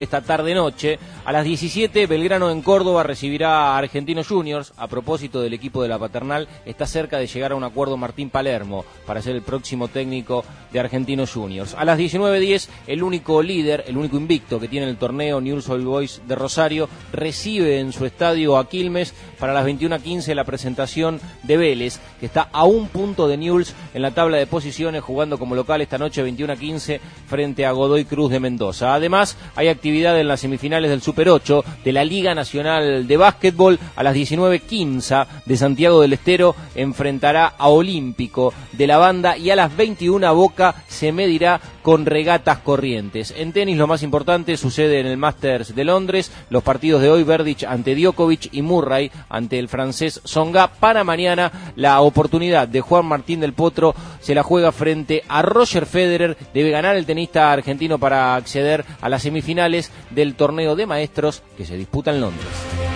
Esta tarde-noche, a las 17, Belgrano en Córdoba recibirá a Argentinos Juniors. A propósito del equipo de la Paternal, está cerca de llegar a un acuerdo Martín Palermo para ser el próximo técnico de Argentinos Juniors. A las 19:10, el único líder, el único invicto que tiene el torneo, Newell's Old Boys de Rosario, recibe en su estadio a Quilmes. Para las 21:15, la presentación de Vélez, que está a un punto de Newell's en la tabla de posiciones, jugando como local esta noche 21:15 frente a Godoy Cruz de Mendoza. Además, hay actividad en las semifinales del Super 8 de la Liga Nacional de Básquetbol. A las 19:15 de Santiago del Estero enfrentará a Olímpico de la Banda, y a las 21 Boca se medirá con Regatas Corrientes. En tenis, lo más importante sucede en el Masters de Londres. Los partidos de hoy: Berdych ante Djokovic y Murray ante el francés Tsonga. Para mañana, la oportunidad de Juan Martín del Potro se la juega frente a Roger Federer. Debe ganar el tenista argentino para acceder a las semifinales del torneo de maestros que se disputa en Londres.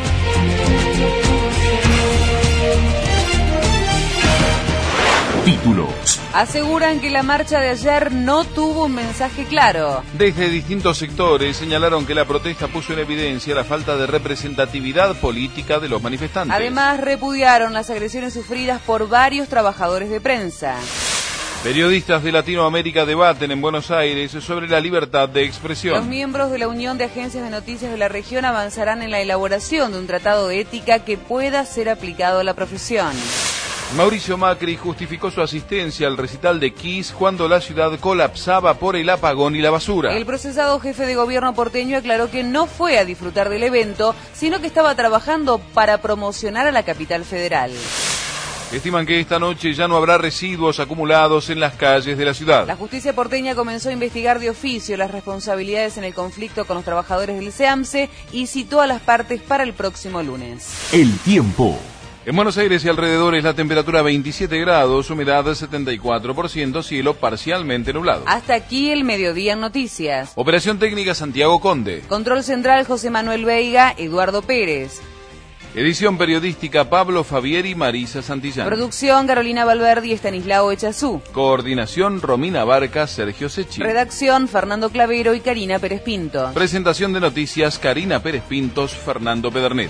Títulos. Aseguran que la marcha de ayer no tuvo un mensaje claro. Desde distintos sectores señalaron que la protesta puso en evidencia la falta de representatividad política de los manifestantes. Además, repudiaron las agresiones sufridas por varios trabajadores de prensa. Periodistas de Latinoamérica debaten en Buenos Aires sobre la libertad de expresión. Los miembros de la Unión de Agencias de Noticias de la región avanzarán en la elaboración de un tratado de ética que pueda ser aplicado a la profesión. Mauricio Macri justificó su asistencia al recital de Kiss cuando la ciudad colapsaba por el apagón y la basura. El procesado jefe de gobierno porteño aclaró que no fue a disfrutar del evento, sino que estaba trabajando para promocionar a la capital federal. Estiman que esta noche ya no habrá residuos acumulados en las calles de la ciudad. La justicia porteña comenzó a investigar de oficio las responsabilidades en el conflicto con los trabajadores del SEAMSE y citó a las partes para el próximo lunes. El tiempo. En Buenos Aires y alrededores la temperatura 27 grados, humedad 74%, cielo parcialmente nublado. Hasta aquí el mediodía en noticias. Operación técnica Santiago Conde. Control central José Manuel Veiga, Eduardo Pérez. Edición periodística Pablo Fabieri y Marisa Santillán. Producción Carolina Valverdi y Estanislao Echazú. Coordinación Romina Barca, Sergio Secchi. Redacción Fernando Clavero y Karina Pérez Pinto. Presentación de noticias Karina Pérez Pintos, Fernando Pedernera.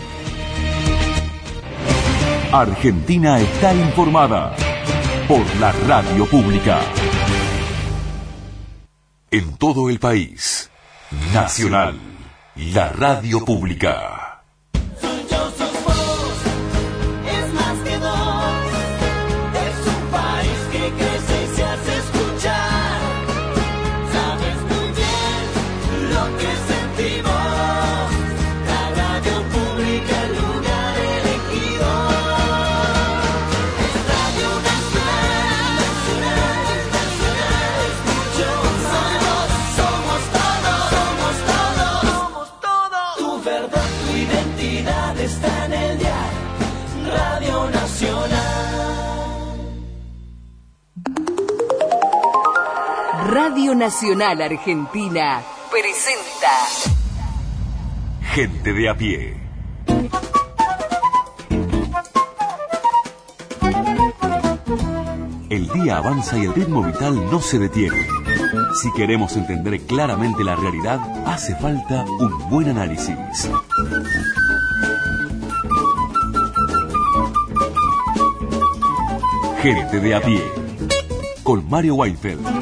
Argentina está informada por la radio pública. En todo el país, Nacional, la radio pública. Radio Nacional Argentina presenta Gente de a pie. El día avanza y el ritmo vital no se detiene. Si queremos entender claramente la realidad, hace falta un buen análisis. Gente de a pie, con Mario Weinfeld.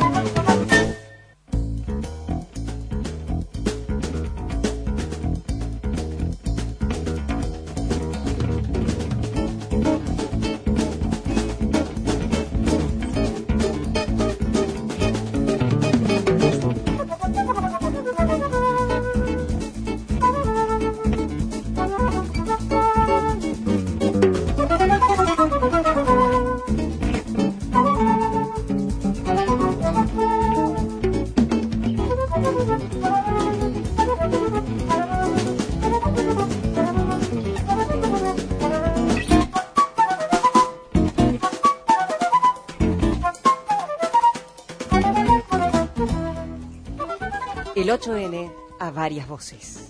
El 8N a varias voces.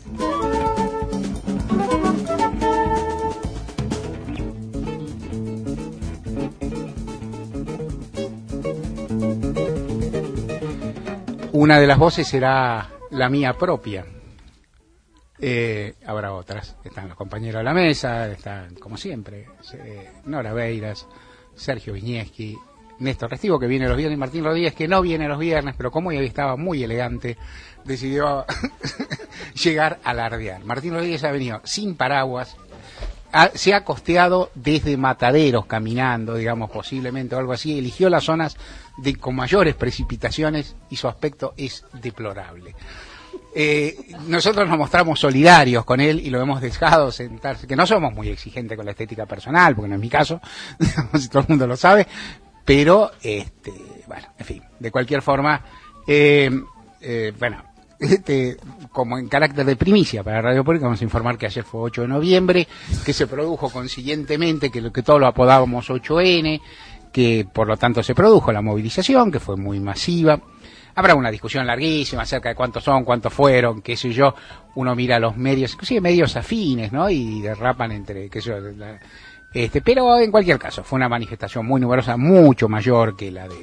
Una de las voces será la mía propia. Habrá otras. Están los compañeros de la mesa, están, como siempre, Nora Beiras, Sergio Viñeski, Néstor Restivo, que viene los viernes, y Martín Rodríguez, que no viene los viernes, pero como hoy estaba muy elegante, decidió llegar a alardear. Martín Rodríguez ha venido sin paraguas, se ha costeado desde Mataderos caminando, digamos, posiblemente o algo así, eligió las zonas con mayores precipitaciones y su aspecto es deplorable. Nosotros nos mostramos solidarios con él y lo hemos dejado sentarse, que no somos muy exigentes con la estética personal, porque no es mi caso, digamos, todo el mundo lo sabe, pero, bueno, en fin, de cualquier forma, bueno, como en carácter de primicia para Radio Pública, vamos a informar que ayer fue 8 de noviembre, que se produjo consiguientemente, que todos lo apodábamos 8N, que por lo tanto se produjo la movilización, que fue muy masiva. Habrá una discusión larguísima acerca de cuántos son, cuántos fueron, qué sé yo. Uno mira los medios, inclusive medios afines, ¿no? Y derrapan entre, qué sé yo, pero en cualquier caso, fue una manifestación muy numerosa, mucho mayor que la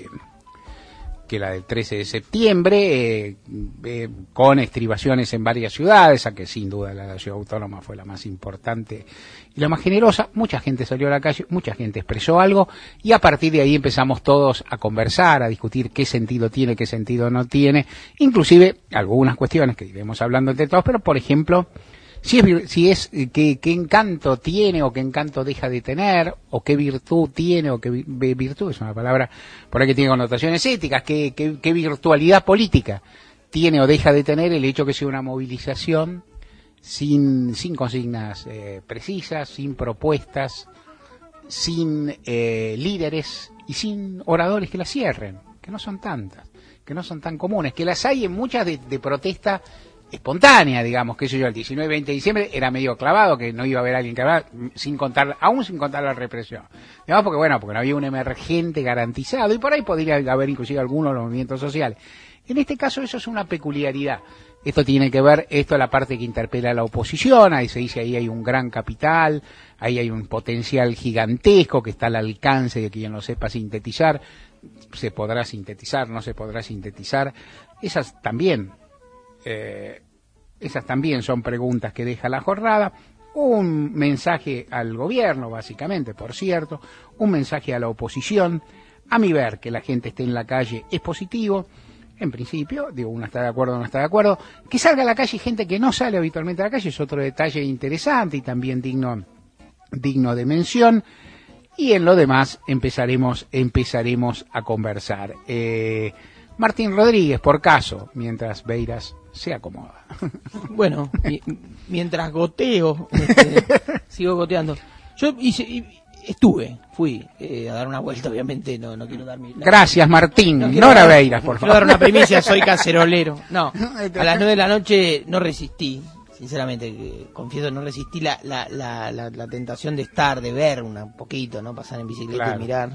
del 13 de septiembre, con estribaciones en varias ciudades, a que sin duda la ciudad autónoma fue la más importante y la más generosa. Mucha gente salió a la calle, mucha gente expresó algo, y a partir de ahí empezamos todos a conversar, a discutir qué sentido tiene, qué sentido no tiene, inclusive algunas cuestiones que iremos hablando entre todos, pero por ejemplo, qué encanto tiene o qué encanto deja de tener, o qué virtud tiene, o qué virtud es una palabra por ahí que tiene connotaciones éticas, qué virtualidad política tiene o deja de tener el hecho que sea una movilización sin consignas precisas, sin propuestas, sin líderes y sin oradores que la cierren, que no son tantas, que no son tan comunes, que las hay en muchas de protesta espontánea, digamos, que sé yo, el 19 y 20 de diciembre era medio clavado, que no iba a haber alguien que hablara, aún sin contar la represión. Digamos, porque no había un emergente garantizado, y por ahí podría haber inclusive algunos de los movimientos sociales. En este caso eso es una peculiaridad. Esto tiene que ver, esto es la parte que interpela a la oposición, ahí se dice, ahí hay un gran capital, ahí hay un potencial gigantesco que está al alcance de quien lo sepa sintetizar, se podrá sintetizar, no se podrá sintetizar, esas también son preguntas que deja la jornada. Un mensaje al gobierno, básicamente, por cierto, un mensaje a la oposición. A mi ver, que la gente esté en la calle es positivo, en principio, digo, uno está de acuerdo o no está de acuerdo. Que salga a la calle gente que no sale habitualmente a la calle es otro detalle interesante y también digno de mención. Y en lo demás empezaremos a conversar. Martín Rodríguez, por caso, mientras Beiras se acomoda. Bueno, mientras goteo, sigo goteando. Yo fui a dar una vuelta, obviamente, no quiero dar mi... Gracias, Martín. Nora Beiras, por favor. Quiero dar una primicia, soy cacerolero. No, a las 9 de la noche no resistí, sinceramente, confieso, no resistí la tentación de ver un poquito, ¿no? Pasar en bicicleta, claro, y mirar,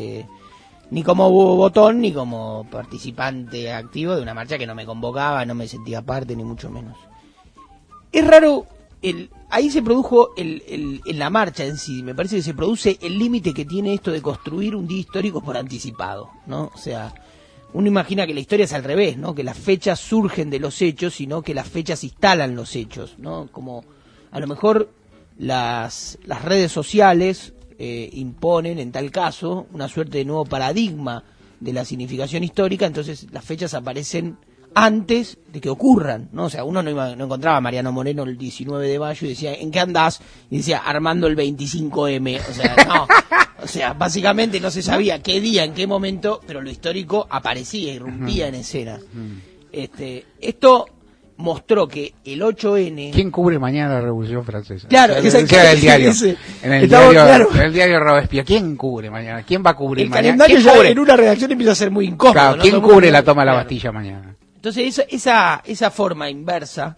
ni como botón, ni como participante activo de una marcha que no me convocaba, no me sentía parte, ni mucho menos. Es raro, ahí se produjo en la marcha en sí, me parece que se produce el límite que tiene esto de construir un día histórico por anticipado, ¿no? O sea, uno imagina que la historia es al revés, ¿no? Que las fechas surgen de los hechos, sino que las fechas instalan los hechos, ¿no? Como a lo mejor las redes sociales imponen, en tal caso, una suerte de nuevo paradigma de la significación histórica, entonces las fechas aparecen antes de que ocurran, ¿no? O sea, uno no encontraba a Mariano Moreno el 19 de mayo y decía, ¿en qué andás? Y decía, armando el 25M. O sea, no. O sea, básicamente no se sabía qué día, en qué momento, pero lo histórico aparecía, irrumpía en escena. Esto mostró que el 8N... ¿Quién cubre mañana la Revolución Francesa? Claro, en el diario. En el diario Robespierre. ¿Quién cubre mañana? ¿Quién va a cubrir mañana? El calendario ya en una redacción empieza a ser muy incómodo. Claro, ¿no? ¿quién cubre la toma de la Bastilla mañana? Entonces esa forma inversa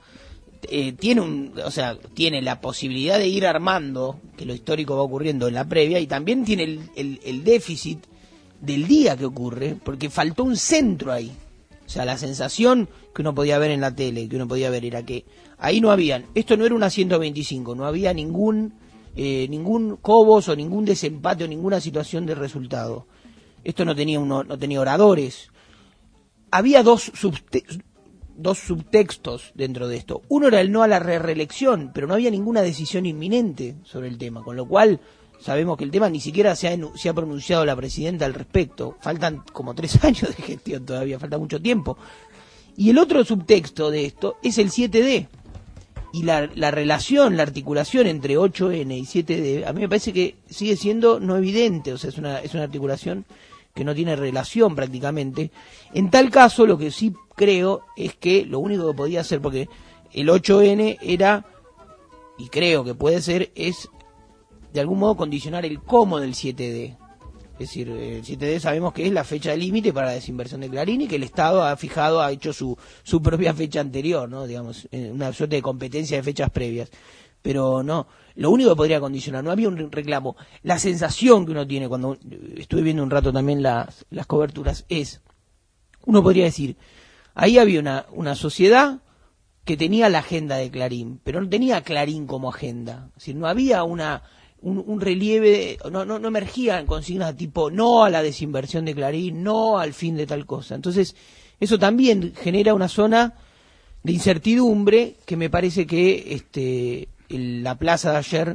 tiene la posibilidad de ir armando que lo histórico va ocurriendo en la previa, y también tiene el déficit del día que ocurre, porque faltó un centro ahí. O sea, la sensación que uno podía ver en la tele, que uno podía ver, era que ahí esto no era una 125, no había ningún cobos o ningún desempate o ninguna situación de resultado. Esto no tenía oradores. Había dos subtextos dentro de esto. Uno era el no a la reelección, pero no había ninguna decisión inminente sobre el tema, con lo cual sabemos que el tema ni siquiera se ha pronunciado la presidenta al respecto. Faltan como 3 años de gestión todavía, falta mucho tiempo. Y el otro subtexto de esto es el 7D. Y la relación, la articulación entre 8N y 7D, a mí me parece que sigue siendo no evidente, o sea, es una articulación que no tiene relación prácticamente. En tal caso, lo que sí creo es que lo único que podía hacer, porque el 8N era, y creo que puede ser, es de algún modo condicionar el cómo del 7D. Es decir, el 7D sabemos que es la fecha límite para la desinversión de Clarín y que el Estado ha hecho su propia fecha anterior, ¿no? Digamos, una suerte de competencia de fechas previas. Pero no, lo único que podría condicionar, no había un reclamo. La sensación que uno tiene cuando estuve viendo un rato también las coberturas es, uno podría decir, ahí había una sociedad que tenía la agenda de Clarín, pero no tenía Clarín como agenda. Es decir, no había un relieve, no emergían consignas tipo no a la desinversión de Clarín, no al fin de tal cosa. Entonces, eso también genera una zona de incertidumbre que me parece que la plaza de ayer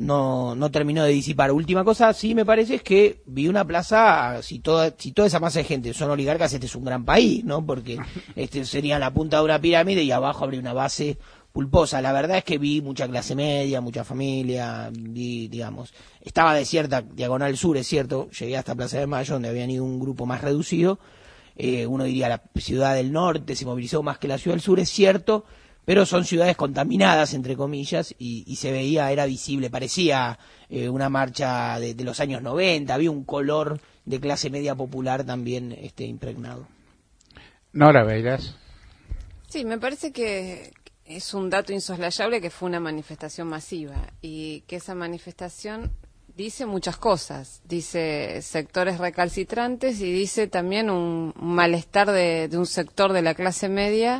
no terminó de disipar. Última cosa, sí me parece, es que vi una plaza, si toda esa masa de gente son oligarcas, este es un gran país, ¿no? Porque sería la punta de una pirámide y abajo habría una base pulposa. La verdad es que vi mucha clase media, mucha familia, digamos, estaba desierta Diagonal Sur, es cierto, llegué hasta Plaza de Mayo, donde habían ido un grupo más reducido, uno diría la ciudad del norte se movilizó más que la ciudad del sur, es cierto, pero son ciudades contaminadas, entre comillas, y se veía, era visible, parecía una marcha de los años 90, había un color de clase media popular también impregnado. Nora Beiras. Sí, me parece que es un dato insoslayable que fue una manifestación masiva y que esa manifestación dice muchas cosas, dice sectores recalcitrantes y dice también un malestar de un sector de la clase media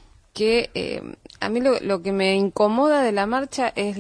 que a mí lo que me incomoda de la marcha es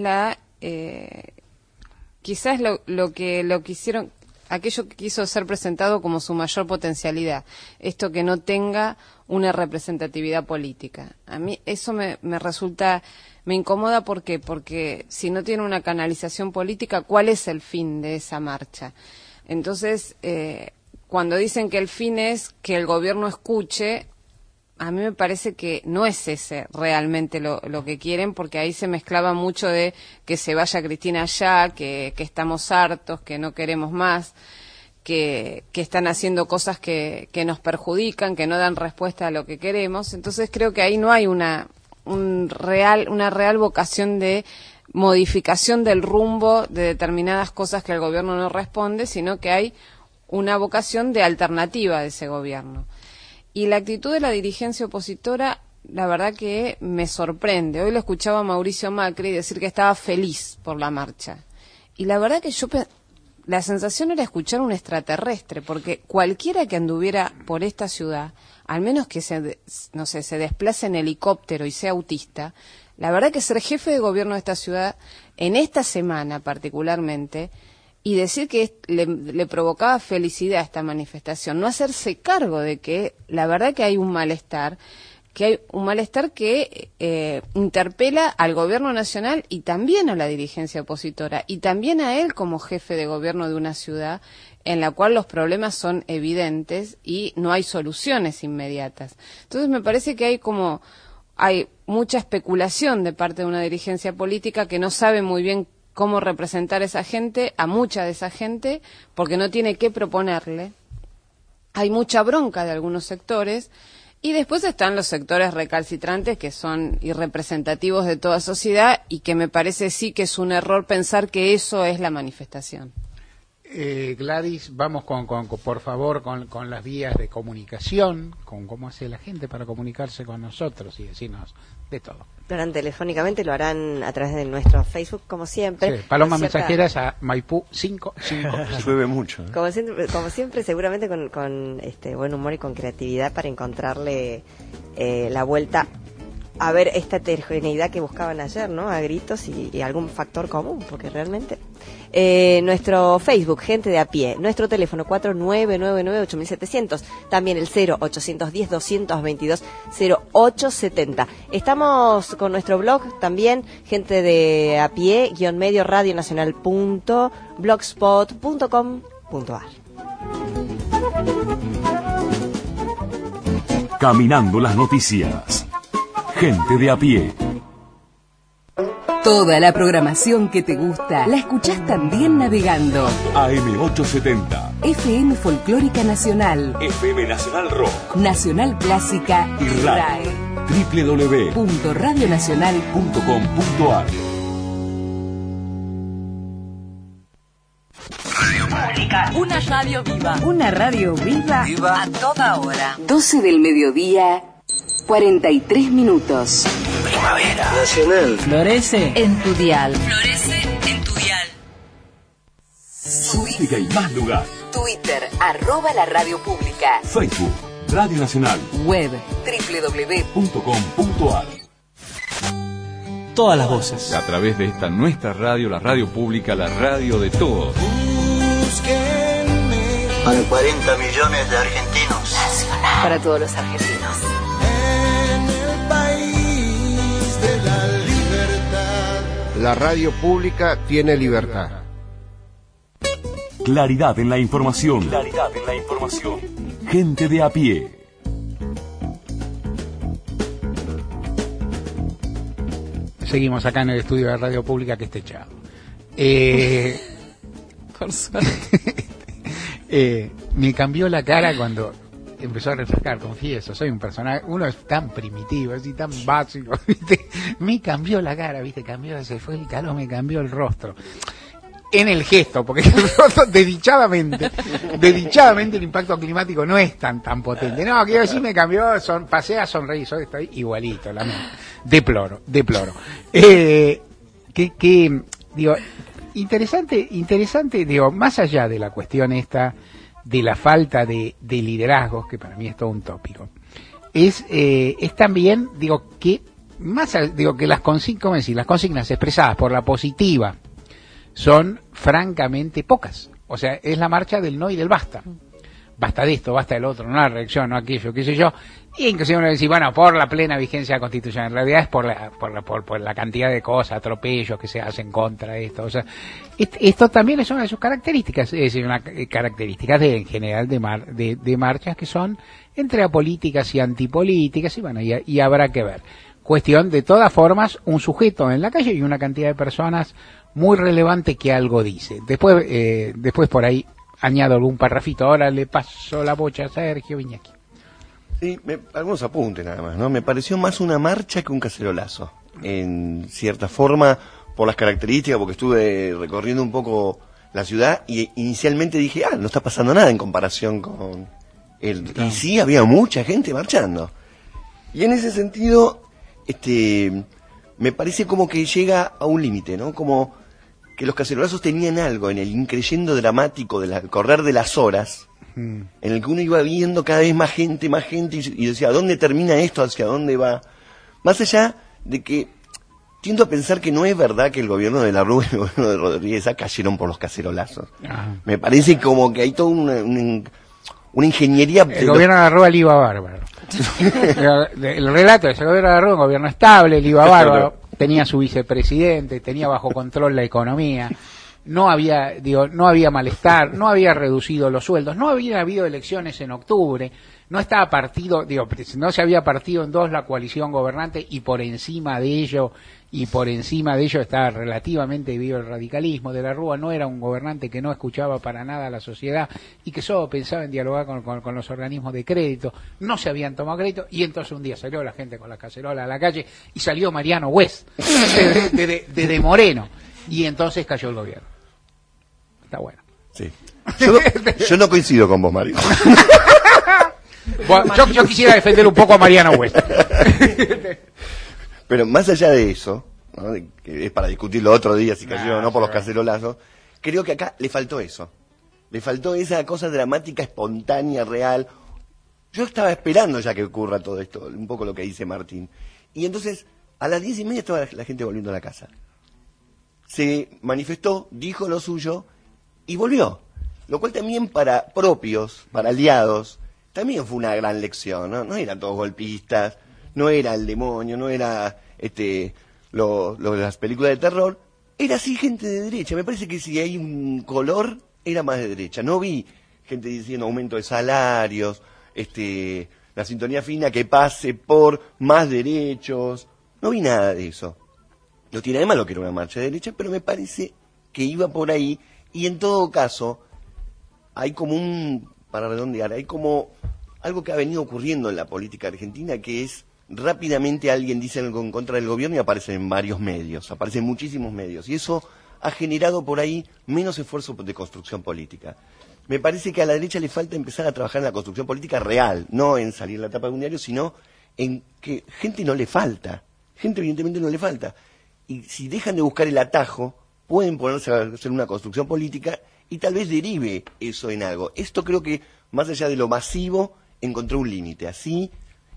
quizás lo que hicieron, aquello que quiso ser presentado como su mayor potencialidad, esto que no tenga una representatividad política. A mí eso me incomoda, ¿por qué? Porque si no tiene una canalización política, ¿cuál es el fin de esa marcha? Entonces, cuando dicen que el fin es que el gobierno escuche, a mí me parece que no es ese realmente lo que quieren, porque ahí se mezclaba mucho de que se vaya Cristina allá, que estamos hartos, que no queremos más, que están haciendo cosas que nos perjudican, que no dan respuesta a lo que queremos. Entonces creo que ahí no hay una real vocación de modificación del rumbo de determinadas cosas que el gobierno no responde, sino que hay una vocación de alternativa de ese gobierno. Y la actitud de la dirigencia opositora, la verdad que me sorprende. Hoy lo escuchaba a Mauricio Macri decir que estaba feliz por la marcha. Y la verdad que la sensación era escuchar un extraterrestre, porque cualquiera que anduviera por esta ciudad, al menos que se desplace en helicóptero y sea autista, la verdad que ser jefe de gobierno de esta ciudad, en esta semana particularmente, y decir que le provocaba felicidad esta manifestación, no hacerse cargo de que la verdad que hay un malestar que interpela al gobierno nacional y también a la dirigencia opositora y también a él como jefe de gobierno de una ciudad en la cual los problemas son evidentes y no hay soluciones inmediatas. Entonces me parece que hay mucha especulación de parte de una dirigencia política que no sabe muy bien cómo representar a esa gente, a mucha de esa gente, porque no tiene qué proponerle. Hay mucha bronca de algunos sectores. Y después están los sectores recalcitrantes que son irrepresentativos de toda sociedad y que me parece sí que es un error pensar que eso es la manifestación. Gladys, vamos por favor con las vías de comunicación, con cómo hace la gente para comunicarse con nosotros y decirnos de todo. Lo harán telefónicamente, lo harán a través de nuestro Facebook, como siempre. Sí, Paloma Mensajeras a Maipú 55. Llueve mucho. Como siempre, seguramente con buen humor y con creatividad para encontrarle la vuelta a ver esta heterogeneidad que buscaban ayer, ¿no? A gritos y algún factor común, porque realmente... nuestro Facebook, Gente de a Pie, nuestro teléfono 4999-8700, también el 0810-222-0870. Estamos con nuestro blog también, Gente de a Pie, _medio radionacional.blogspot.com.ar. Caminando las noticias. Gente de a pie. Toda la programación que te gusta la escuchás también navegando. AM870. FM Folclórica Nacional. FM Nacional Rock. Nacional Clásica Y RAE. www.radionacional.com.ar. Radio Pública. Una radio viva. Una radio viva. A toda hora. 12 del mediodía, 43 minutos. Primavera Nacional. Florece en tu dial. Florece en tu dial. Música y más lugar. Twitter, @la radio pública. Facebook, Radio Nacional. Web, www.com.ar. Todas las voces. A través de esta nuestra radio, la radio pública, la radio de todos. Para 40 millones de argentinos. Nacional. Para todos los argentinos. La radio pública tiene libertad. Claridad en la información. Claridad en la información. Gente de a pie. Seguimos acá en el estudio de Radio Pública que está echado. Por suerte. Me cambió la cara cuando empezó a refrescar, confieso, soy un personaje, uno es tan primitivo, así tan básico, ¿viste? Me cambió la cara, ¿viste? Se fue el calor, me cambió el rostro. En el gesto, porque el rostro, desdichadamente el impacto climático no es tan potente. No, quiero decir, me cambió, pasé a sonreír, estoy igualito, deploro. Digo, interesante, digo, más allá de la cuestión esta, de la falta de liderazgos, que para mí es todo un tópico, es también, que las consignas expresadas por la positiva son francamente pocas. O sea, es la marcha del no y del basta. Basta de esto, basta del otro, no la reacción, no aquello, qué sé yo. Y inclusive uno dice, bueno, por la plena vigencia de la Constitución. En realidad es por la cantidad de cosas, atropellos que se hacen contra esto. O sea, esto también es una de sus características. Es decir, una característica en general de marchas que son entre apolíticas y antipolíticas. Y bueno, y habrá que ver. Cuestión, de todas formas, un sujeto en la calle y una cantidad de personas muy relevante que algo dice. Después por ahí añado algún parrafito. Ahora le paso la bocha a Sergio Viñeski. Sí, algunos apuntes nada más, ¿no? Me pareció más una marcha que un cacerolazo, en cierta forma, por las características, porque estuve recorriendo un poco la ciudad y inicialmente dije, no está pasando nada en comparación con él. Y sí, había mucha gente marchando. Y en ese sentido, me parece como que llega a un límite, ¿no? Como que los cacerolazos tenían algo en el increyendo dramático del correr de las horas, en el que uno iba viendo cada vez más gente, y decía, ¿a dónde termina esto? ¿Hacia dónde va? Más allá de que tiendo a pensar que no es verdad que el gobierno de la Rúa y el gobierno de Rodríguez cayeron por los cacerolazos. Me parece como que hay toda una ingeniería... El gobierno de la Rúa le iba bárbaro. El relato de ese gobierno de la Rúa, un gobierno estable, le iba bárbaro. Tenía su vicepresidente, tenía bajo control la economía, no había malestar, no había reducido los sueldos, no había habido elecciones en octubre, no estaba partido, no se había partido en dos la coalición gobernante y por encima de ello estaba relativamente vivo el radicalismo. De la Rúa no era un gobernante que no escuchaba para nada a la sociedad y que solo pensaba en dialogar con los organismos de crédito. No se habían tomado crédito y entonces un día salió la gente con la cacerola a la calle y salió Mariano West de Moreno y entonces cayó el gobierno. Está bueno. Sí. Yo no coincido con vos, Mario. Bueno, yo quisiera defender un poco a Mariano West. Pero más allá de eso, ¿no? Que es para discutirlo otro día si cayó o no por los cacerolazos, creo que acá le faltó eso. Le faltó esa cosa dramática, espontánea, real. Yo estaba esperando ya que ocurra todo esto, un poco lo que dice Martín. Y entonces, a las 10:30 estaba la gente volviendo a la casa. Se manifestó, dijo lo suyo y volvió. Lo cual también para propios, para aliados, también fue una gran lección, ¿no? No eran todos golpistas, no era el demonio, no era lo de las películas de terror. Era así gente de derecha. Me parece que si hay un color, era más de derecha. No vi gente diciendo aumento de salarios, la sintonía fina que pase por más derechos. No vi nada de eso. No tiene nada de malo que era una marcha de derecha, pero me parece que iba por ahí. Y en todo caso, hay como para redondear, hay como algo que ha venido ocurriendo en la política argentina, que es rápidamente alguien dice algo en contra del gobierno y aparece en varios medios, aparecen muchísimos medios. Y eso ha generado por ahí menos esfuerzo de construcción política. Me parece que a la derecha le falta empezar a trabajar en la construcción política real, no en salir en la tapa de un diario, sino en que gente no le falta. Gente evidentemente no le falta. Y si dejan de buscar el atajo, pueden ponerse a hacer una construcción política y tal vez derive eso en algo. Esto creo que, más allá de lo masivo, encontró un límite. Así,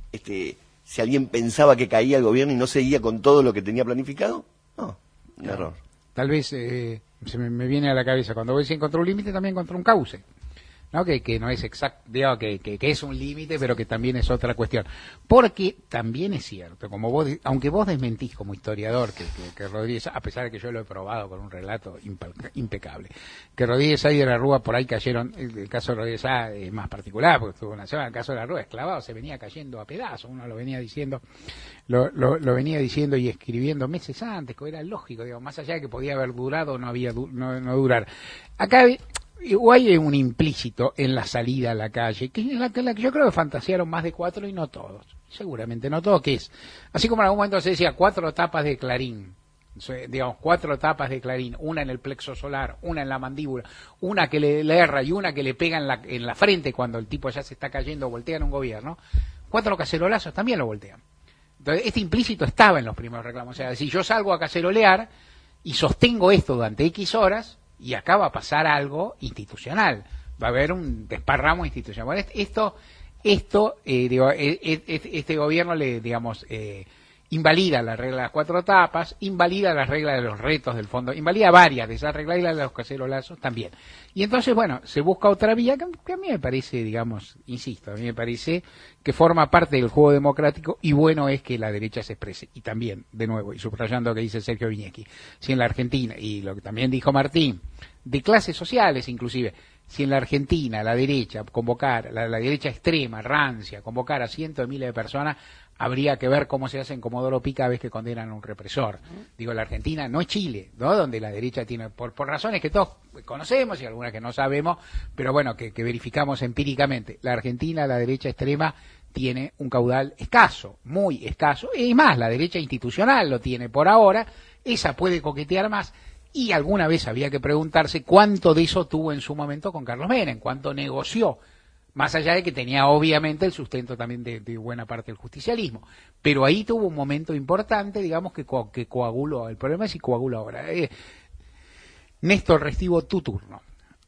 si alguien pensaba que caía el gobierno y no seguía con todo lo que tenía planificado, no, un error. Tal vez se me viene a la cabeza, cuando vos decís encontró un límite, también encontró un cauce, ¿no? Que no es exacto, digamos, que es un límite, pero que también es otra cuestión. Porque también es cierto, como vos, aunque vos desmentís como historiador que Rodríguez, a pesar de que yo lo he probado con un relato impecable, que Rodríguez Sá y de la Rúa por ahí cayeron, el caso de Rodríguez Sá es más particular, porque estuvo una semana, el caso de la Rúa esclavado se venía cayendo a pedazos, uno lo venía diciendo, lo venía diciendo y escribiendo meses antes, que era lógico, digamos, más allá de que podía haber durado o no durar. Acá hay un implícito en la salida a la calle, que es la que yo creo que fantasearon más de 4 y no todos, seguramente no todos, que es, así como en algún momento se decía 4 tapas de Clarín, digamos 4 tapas de Clarín, una en el plexo solar, una en la mandíbula, una que le erra y una que le pega en la frente cuando el tipo ya se está cayendo, voltean un gobierno, 4 cacerolazos también lo voltean. Entonces, este implícito estaba en los primeros reclamos, o sea, si yo salgo a cacerolear y sostengo esto durante X horas, y acá va a pasar algo institucional, va a haber un desparramo institucional. Bueno, este gobierno invalida la regla de las 4 tapas, invalida las reglas de los retos del fondo, invalida varias de esas reglas y la de los cacerolazos también. Y entonces, bueno, se busca otra vía que a mí me parece, digamos, insisto, a mí me parece que forma parte del juego democrático y bueno es que la derecha se exprese. Y también, de nuevo, y subrayando lo que dice Sergio Viñeschi, si en la Argentina, y lo que también dijo Martín, de clases sociales inclusive, si en la Argentina la derecha convocar, la derecha extrema, rancia, convocar a cientos de miles de personas, habría que ver cómo se hace en Comodoro Pi cada vez que condenan a un represor. Digo, la Argentina no es Chile, ¿no? Donde la derecha tiene, por razones que todos conocemos y algunas que no sabemos, pero bueno, que verificamos empíricamente. La Argentina, la derecha extrema, tiene un caudal escaso, muy escaso, y más, la derecha institucional lo tiene por ahora, esa puede coquetear más, y alguna vez había que preguntarse cuánto de eso tuvo en su momento con Carlos Menem, cuánto negoció, más allá de que tenía obviamente el sustento también de buena parte del justicialismo, pero ahí tuvo un momento importante, digamos, que coaguló. El problema es si coagula ahora. Néstor, Restivo, tu turno.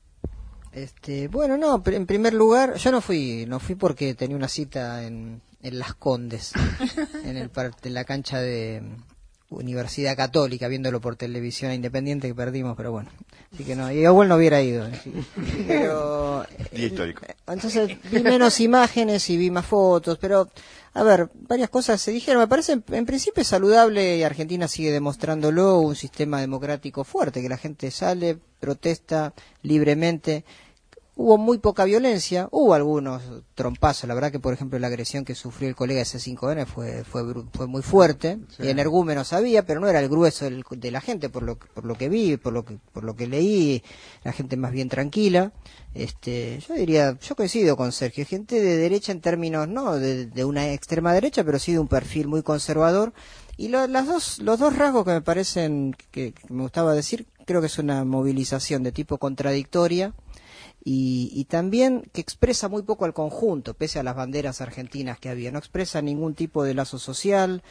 Bueno, no, en primer lugar, yo no fui porque tenía una cita en Las Condes, en la cancha de Universidad Católica, viéndolo por televisión Independiente que perdimos, pero bueno, así que no, y igual no hubiera ido, pero día histórico. Entonces vi menos imágenes y vi más fotos, pero a ver, varias cosas se dijeron. Me parece en principio saludable y Argentina sigue demostrándolo, un sistema democrático fuerte, que la gente sale, protesta libremente. Hubo muy poca violencia, hubo algunos trompazos, la verdad que por ejemplo la agresión que sufrió el colega de C5N fue muy fuerte, sí. Y energúmenos había, pero no era el grueso de la gente, por lo que vi, por lo que leí, la gente más bien tranquila. Yo coincido con Sergio, gente de derecha en términos no de una extrema derecha, pero sí de un perfil muy conservador. Y los dos rasgos que me parecen que me gustaba decir, creo que es una movilización de tipo contradictoria. y también que expresa muy poco al conjunto, pese a las banderas argentinas que había. No expresa ningún tipo de lazo social,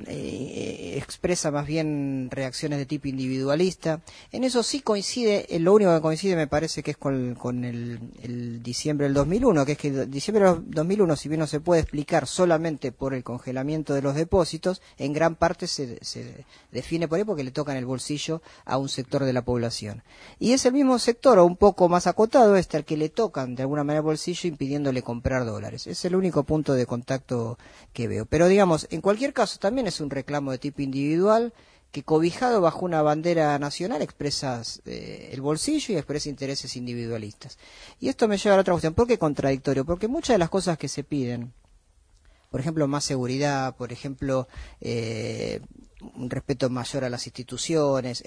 expresa más bien reacciones de tipo individualista. En eso sí coincide, lo único que coincide me parece que es con el diciembre del 2001, que es que el diciembre del 2001, si bien no se puede explicar solamente por el congelamiento de los depósitos, en gran parte se define por ahí porque le tocan el bolsillo a un sector de la población. Y es el mismo sector, o un poco más acotado, al que le tocan de alguna manera el bolsillo impidiéndole comprar dólares. Es el único punto de contacto que veo. Pero digamos, en cualquier caso también es un reclamo de tipo individual que, cobijado bajo una bandera nacional, expresa el bolsillo y expresa intereses individualistas. Y esto me lleva a la otra cuestión. ¿Por qué contradictorio? Porque muchas de las cosas que se piden, por ejemplo, más seguridad, por ejemplo, un respeto mayor a las instituciones,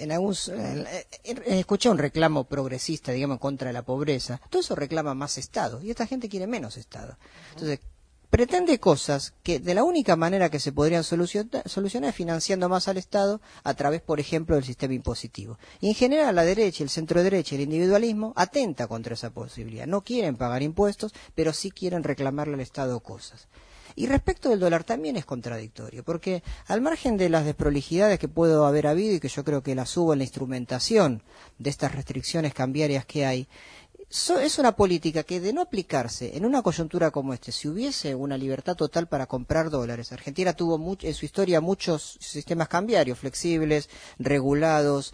escuché un reclamo progresista, digamos, contra la pobreza, todo eso reclama más Estado, y esta gente quiere menos Estado. Entonces, pretende cosas que de la única manera que se podrían solucionar es financiando más al Estado a través, por ejemplo, del sistema impositivo. Y en general la derecha, el centro derecha, el individualismo atenta contra esa posibilidad. No quieren pagar impuestos, pero sí quieren reclamarle al Estado cosas. Y respecto del dólar también es contradictorio, porque al margen de las desprolijidades que pudo haber habido y que yo creo que las hubo en la instrumentación de estas restricciones cambiarias que hay, es una política que, de no aplicarse en una coyuntura como esta, si hubiese una libertad total para comprar dólares, Argentina tuvo en su historia muchos sistemas cambiarios flexibles, regulados,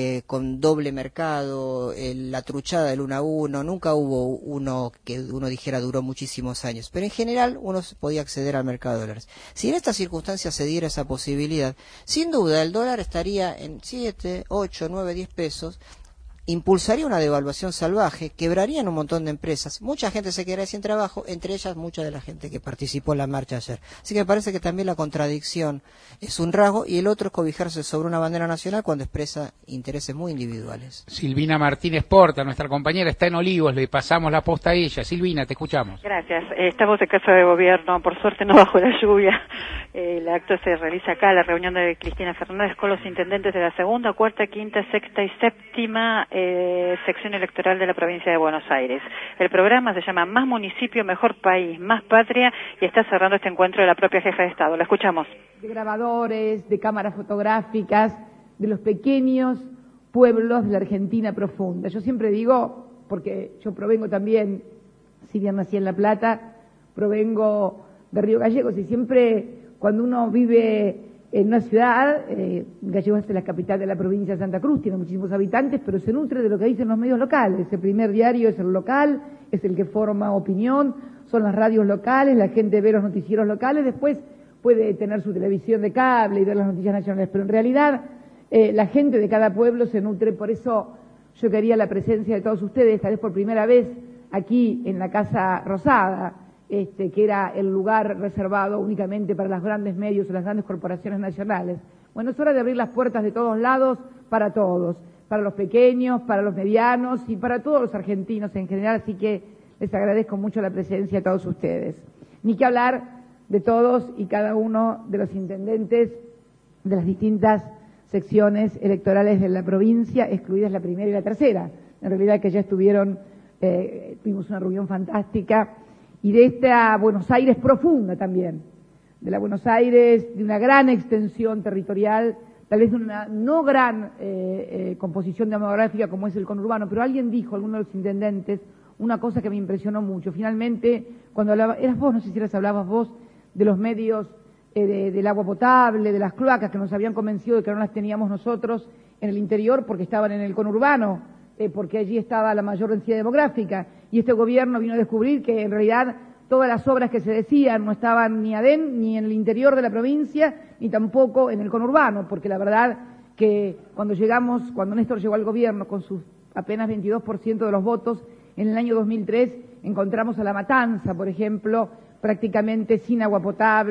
con doble mercado, la truchada del 1 a 1, nunca hubo uno que uno dijera duró muchísimos años, pero en general uno podía acceder al mercado de dólares. Si en estas circunstancias se diera esa posibilidad, sin duda el dólar estaría en 7, 8, 9, 10 pesos, impulsaría una devaluación salvaje, quebrarían un montón de empresas, mucha gente se quedaría sin trabajo, entre ellas mucha de la gente que participó en la marcha ayer. Así que me parece que también la contradicción es un rasgo, y el otro es cobijarse sobre una bandera nacional cuando expresa intereses muy individuales. Silvina Martínez Porta, nuestra compañera, está en Olivos, le pasamos la posta a ella. Silvina, te escuchamos. Gracias. Estamos en casa de gobierno, por suerte no bajo la lluvia. El acto se realiza acá, la reunión de Cristina Fernández con los intendentes de la segunda, cuarta, quinta, sexta y séptima sección electoral de la provincia de Buenos Aires. El programa se llama Más Municipio, Mejor País, Más Patria, y está cerrando este encuentro de la propia jefa de Estado. La escuchamos. De grabadores, de cámaras fotográficas, de los pequeños pueblos de la Argentina profunda. Yo siempre digo, porque yo provengo también, si bien nací en La Plata, provengo de Río Gallegos, y siempre cuando uno vive en una ciudad, Gallegos es la capital de la provincia de Santa Cruz, tiene muchísimos habitantes, pero se nutre de lo que dicen los medios locales. El primer diario es el local, es el que forma opinión, son las radios locales, la gente ve los noticieros locales, después puede tener su televisión de cable y ver las noticias nacionales, pero en realidad la gente de cada pueblo se nutre. Por eso yo quería la presencia de todos ustedes, tal vez por primera vez aquí en la Casa Rosada, que era el lugar reservado únicamente para los grandes medios y las grandes corporaciones nacionales. Bueno, es hora de abrir las puertas de todos lados para todos, para los pequeños, para los medianos y para todos los argentinos en general, así que les agradezco mucho la presencia de todos ustedes. Ni que hablar de todos y cada uno de los intendentes de las distintas secciones electorales de la provincia, excluidas la primera y la tercera. En realidad que ya estuvieron, tuvimos una reunión fantástica, y de esta Buenos Aires profunda también, de la Buenos Aires de una gran extensión territorial, tal vez de una no gran composición demográfica como es el conurbano, pero alguien dijo, alguno de los intendentes, una cosa que me impresionó mucho. Finalmente, cuando hablaba, eras vos, no sé si hablabas vos, de los medios del agua potable, de las cloacas, que nos habían convencido de que no las teníamos nosotros en el interior porque estaban en el conurbano, porque allí estaba la mayor densidad demográfica, y este gobierno vino a descubrir que en realidad todas las obras que se decían no estaban ni ni en el interior de la provincia, ni tampoco en el conurbano, porque la verdad que cuando Néstor llegó al gobierno con sus apenas 22% de los votos, en el año 2003 encontramos a La Matanza, por ejemplo, prácticamente sin agua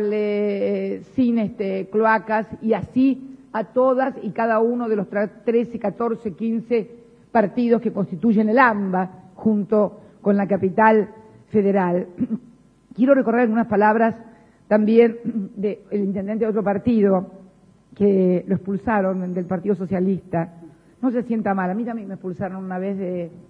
potable, sin cloacas, y así a todas y cada uno de los 13, 14, 15 partidos que constituyen el AMBA, junto con la capital federal. Quiero recordar algunas palabras también del intendente de otro partido, que lo expulsaron del Partido Socialista. No se sienta mal, a mí también me expulsaron una vez de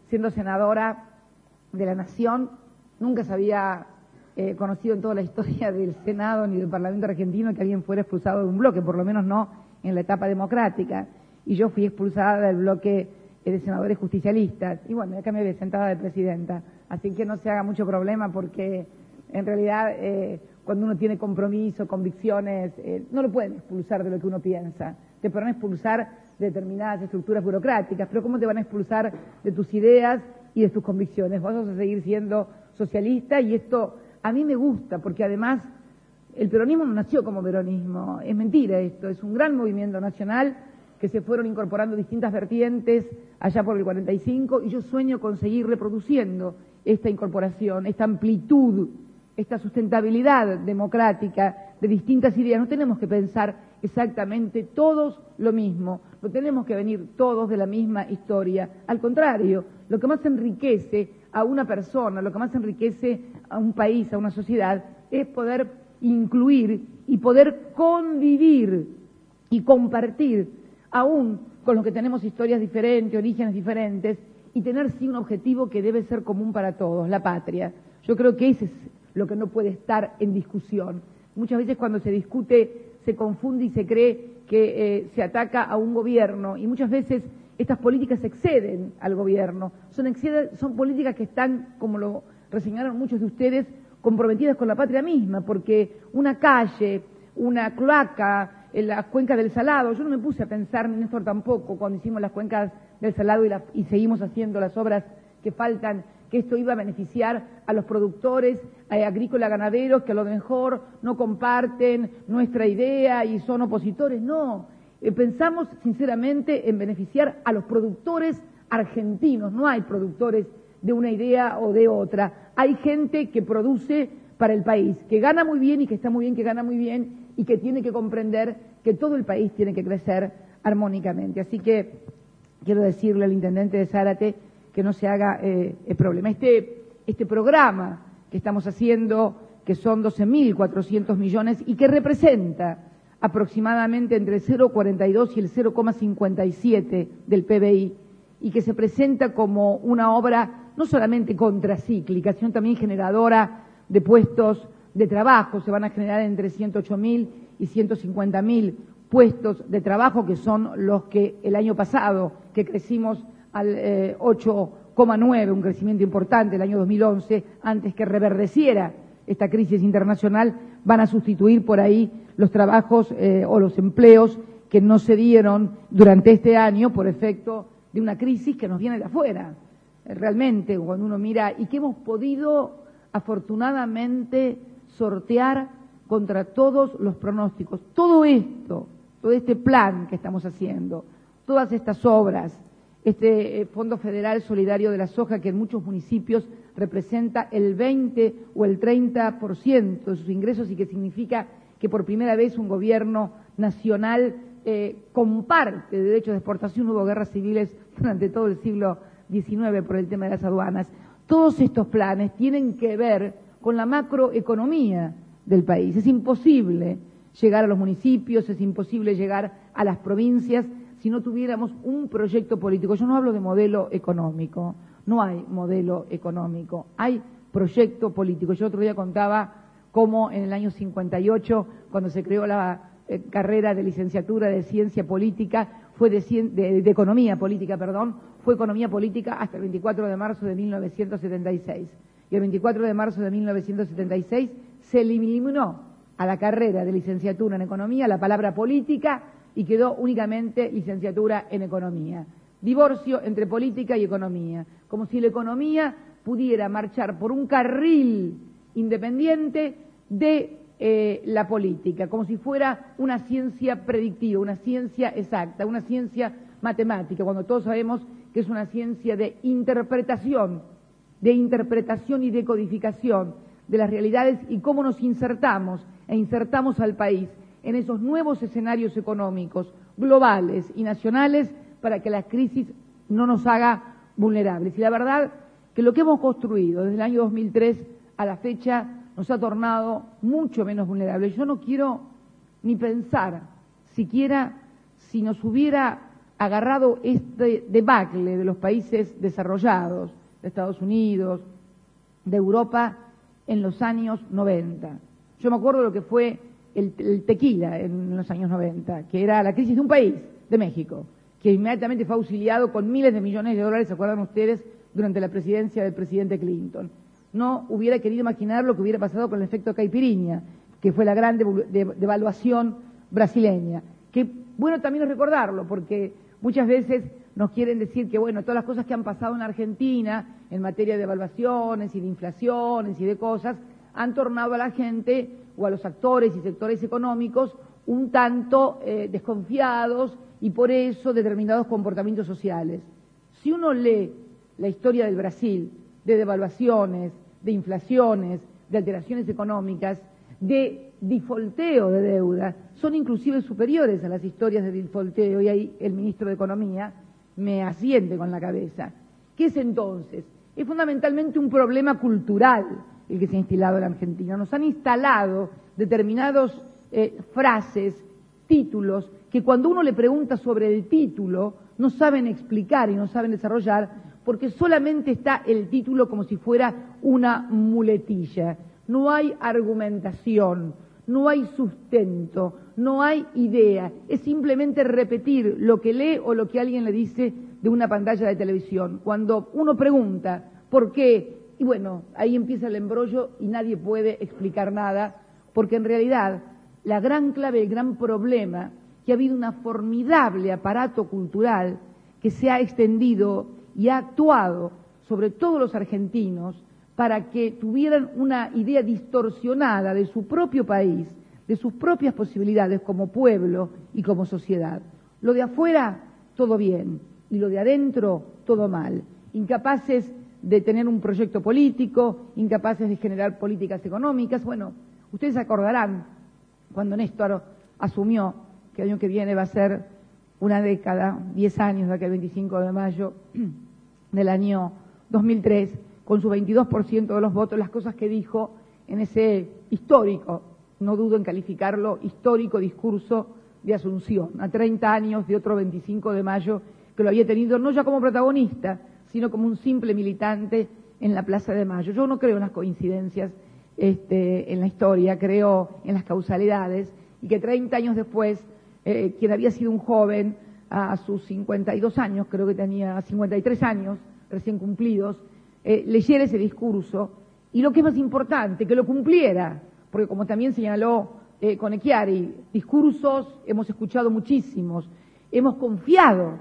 siendo senadora de la Nación, nunca se había conocido en toda la historia del Senado ni del Parlamento argentino que alguien fuera expulsado de un bloque, por lo menos no en la etapa democrática. Y yo fui expulsada del bloque de senadores justicialistas. Y bueno, acá me había sentada de presidenta. Así que no se haga mucho problema porque en realidad cuando uno tiene compromiso, convicciones, no lo pueden expulsar de lo que uno piensa. Te podrán expulsar de determinadas estructuras burocráticas, pero ¿cómo te van a expulsar de tus ideas y de tus convicciones? Vos vas a seguir siendo socialista y esto a mí me gusta porque además el peronismo no nació como peronismo, es mentira esto, es un gran movimiento nacional que se fueron incorporando distintas vertientes allá por el 45 y yo sueño con seguir reproduciendo esta incorporación, esta amplitud, esta sustentabilidad democrática de distintas ideas. No tenemos que pensar exactamente todos lo mismo, no tenemos que venir todos de la misma historia. Al contrario, lo que más enriquece a una persona, lo que más enriquece a un país, a una sociedad, es poder incluir y poder convivir y compartir, aún con los que tenemos historias diferentes, orígenes diferentes, y tener sí un objetivo que debe ser común para todos, la patria. Yo creo que ese es lo que no puede estar en discusión. Muchas veces cuando se discute se confunde y se cree que se ataca a un gobierno y muchas veces estas políticas exceden al gobierno. Son políticas que están, como lo reseñaron muchos de ustedes, comprometidas con la patria misma, porque una calle, una cloaca, en las cuencas del Salado, yo no me puse a pensar, ni Néstor tampoco, cuando hicimos las cuencas del Salado y seguimos haciendo las obras que faltan, que esto iba a beneficiar a los productores agrícolas ganaderos que a lo mejor no comparten nuestra idea y son opositores. No, pensamos sinceramente en beneficiar a los productores argentinos. No hay productores de una idea o de otra. Hay gente que produce para el país, que gana muy bien y que está muy bien, que gana muy bien y que tiene que comprender que todo el país tiene que crecer armónicamente. Así que quiero decirle al intendente de Zárate que no se haga el problema. Este programa que estamos haciendo, que son 12.400 millones y que representa aproximadamente entre el 0,42 y el 0,57 del PBI, y que se presenta como una obra no solamente contracíclica, sino también generadora de puestos de trabajo. Se van a generar entre 108.000 y 150.000 puestos de trabajo, que son los que el año pasado, que crecimos al 8,9, un crecimiento importante el año 2011, antes que reverdeciera esta crisis internacional, van a sustituir por ahí los trabajos o los empleos que no se dieron durante este año por efecto de una crisis que nos viene de afuera. Realmente, cuando uno mira y que hemos podido afortunadamente sortear contra todos los pronósticos, todo esto, todo este plan que estamos haciendo, todas estas obras, este Fondo Federal Solidario de la Soja, que en muchos municipios representa el 20 o el 30% de sus ingresos y que significa que por primera vez un gobierno nacional comparte derechos de exportación. Hubo guerras civiles durante todo el siglo XIX por el tema de las aduanas. Todos estos planes tienen que ver con la macroeconomía del país. Es imposible llegar a los municipios, es imposible llegar a las provincias si no tuviéramos un proyecto político. Yo no hablo de modelo económico, no hay modelo económico, hay proyecto político. Yo otro día contaba cómo en el año 58, cuando se creó la carrera de licenciatura de ciencia política, fue de economía política, fue economía política hasta el 24 de marzo de 1976. Y el 24 de marzo de 1976 se eliminó a la carrera de licenciatura en economía la palabra política y quedó únicamente licenciatura en economía. Divorcio entre política y economía, como si la economía pudiera marchar por un carril independiente de la política, como si fuera una ciencia predictiva, una ciencia exacta, una ciencia matemática, cuando todos sabemos que es una ciencia de interpretación y de codificación de las realidades y cómo nos insertamos al país en esos nuevos escenarios económicos globales y nacionales para que la crisis no nos haga vulnerables. Y la verdad que lo que hemos construido desde el año 2003 a la fecha nos ha tornado mucho menos vulnerables. Yo no quiero ni pensar siquiera si nos hubiera agarrado este debacle de los países desarrollados, de Estados Unidos, de Europa, en los años 90. Yo me acuerdo de lo que fue el tequila en los años 90, que era la crisis de un país, de México, que inmediatamente fue auxiliado con miles de millones de dólares, ¿se acuerdan ustedes?, durante la presidencia del presidente Clinton. No hubiera querido imaginar lo que hubiera pasado con el efecto caipirinha, que fue la gran devaluación brasileña. Que bueno también es recordarlo, porque muchas veces nos quieren decir que, bueno, todas las cosas que han pasado en Argentina en materia de devaluaciones y de inflaciones y de cosas, han tornado a la gente o a los actores y sectores económicos un tanto desconfiados y por eso determinados comportamientos sociales. Si uno lee la historia del Brasil, de devaluaciones, de inflaciones, de alteraciones económicas, de defaulteo de deuda, son inclusive superiores a las historias de defaulteo, y ahí el ministro de Economía me asiente con la cabeza. ¿Qué es entonces? Es fundamentalmente un problema cultural el que se ha instalado en Argentina. Nos han instalado determinados frases, títulos, que cuando uno le pregunta sobre el título, no saben explicar y no saben desarrollar, porque solamente está el título como si fuera una muletilla. No hay argumentación, no hay sustento, no hay idea. Es simplemente repetir lo que lee o lo que alguien le dice de una pantalla de televisión. Cuando uno pregunta por qué, y bueno, ahí empieza el embrollo y nadie puede explicar nada, porque en realidad la gran clave, el gran problema, que ha habido un formidable aparato cultural que se ha extendido y ha actuado sobre todos los argentinos para que tuvieran una idea distorsionada de su propio país, de sus propias posibilidades como pueblo y como sociedad. Lo de afuera, todo bien, y lo de adentro, todo mal. Incapaces de tener un proyecto político, incapaces de generar políticas económicas. Bueno, ustedes acordarán cuando Néstor asumió, que el año que viene va a ser una década, 10 años de aquel 25 de mayo del año 2003, con su 22% de los votos, las cosas que dijo en ese histórico, no dudo en calificarlo, histórico discurso de Asunción, a 30 años de otro 25 de mayo, que lo había tenido no ya como protagonista, sino como un simple militante en la Plaza de Mayo. Yo no creo en las coincidencias en la historia, creo en las causalidades, y que 30 años después, quien había sido un joven a sus 52 años, creo que tenía 53 años recién cumplidos, leyera ese discurso, y lo que es más importante, que lo cumpliera, porque como también señaló Conecchiari, discursos hemos escuchado muchísimos, hemos confiado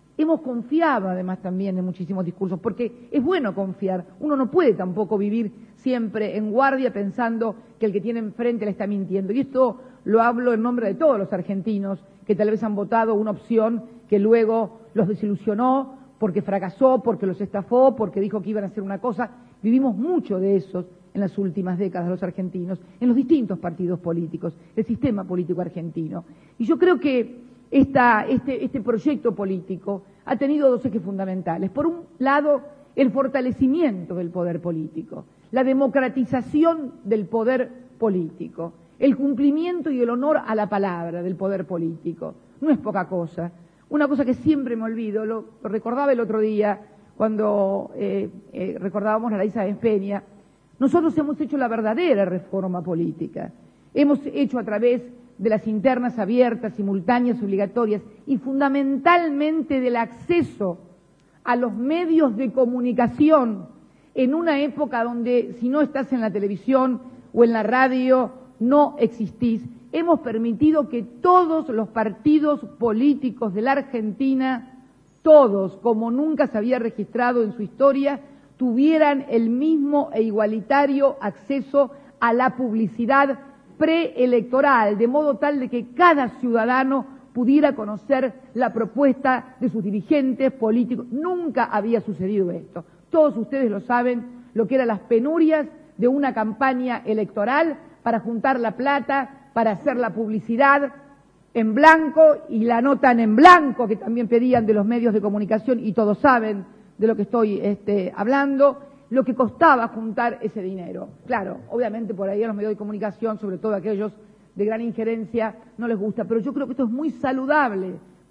además también en muchísimos discursos, porque es bueno confiar, uno no puede tampoco vivir siempre en guardia pensando que el que tiene enfrente le está mintiendo, y esto lo hablo en nombre de todos los argentinos que tal vez han votado una opción que luego los desilusionó, porque fracasó, porque los estafó, porque dijo que iban a hacer una cosa. Vivimos mucho de esos en las últimas décadas los argentinos, en los distintos partidos políticos, el sistema político argentino. Y yo creo que este proyecto político ha tenido dos ejes fundamentales. Por un lado, el fortalecimiento del poder político, la democratización del poder político, el cumplimiento y el honor a la palabra del poder político. No es poca cosa. Una cosa que siempre me olvido, lo recordaba el otro día cuando recordábamos la ley Sáenz Peña. Nosotros hemos hecho la verdadera reforma política. Hemos hecho a través de las internas abiertas, simultáneas, obligatorias y fundamentalmente del acceso a los medios de comunicación en una época donde si no estás en la televisión o en la radio no existís. Hemos permitido que todos los partidos políticos de la Argentina, todos, como nunca se había registrado en su historia, tuvieran el mismo e igualitario acceso a la publicidad preelectoral, de modo tal de que cada ciudadano pudiera conocer la propuesta de sus dirigentes políticos. Nunca había sucedido esto. Todos ustedes lo saben, lo que eran las penurias de una campaña electoral para juntar la plata, para hacer la publicidad en blanco y la notan en blanco que también pedían de los medios de comunicación, y todos saben de lo que estoy hablando, lo que costaba juntar ese dinero. Claro, obviamente por ahí a los medios de comunicación, sobre todo aquellos de gran injerencia, no les gusta, pero yo creo que esto es muy saludable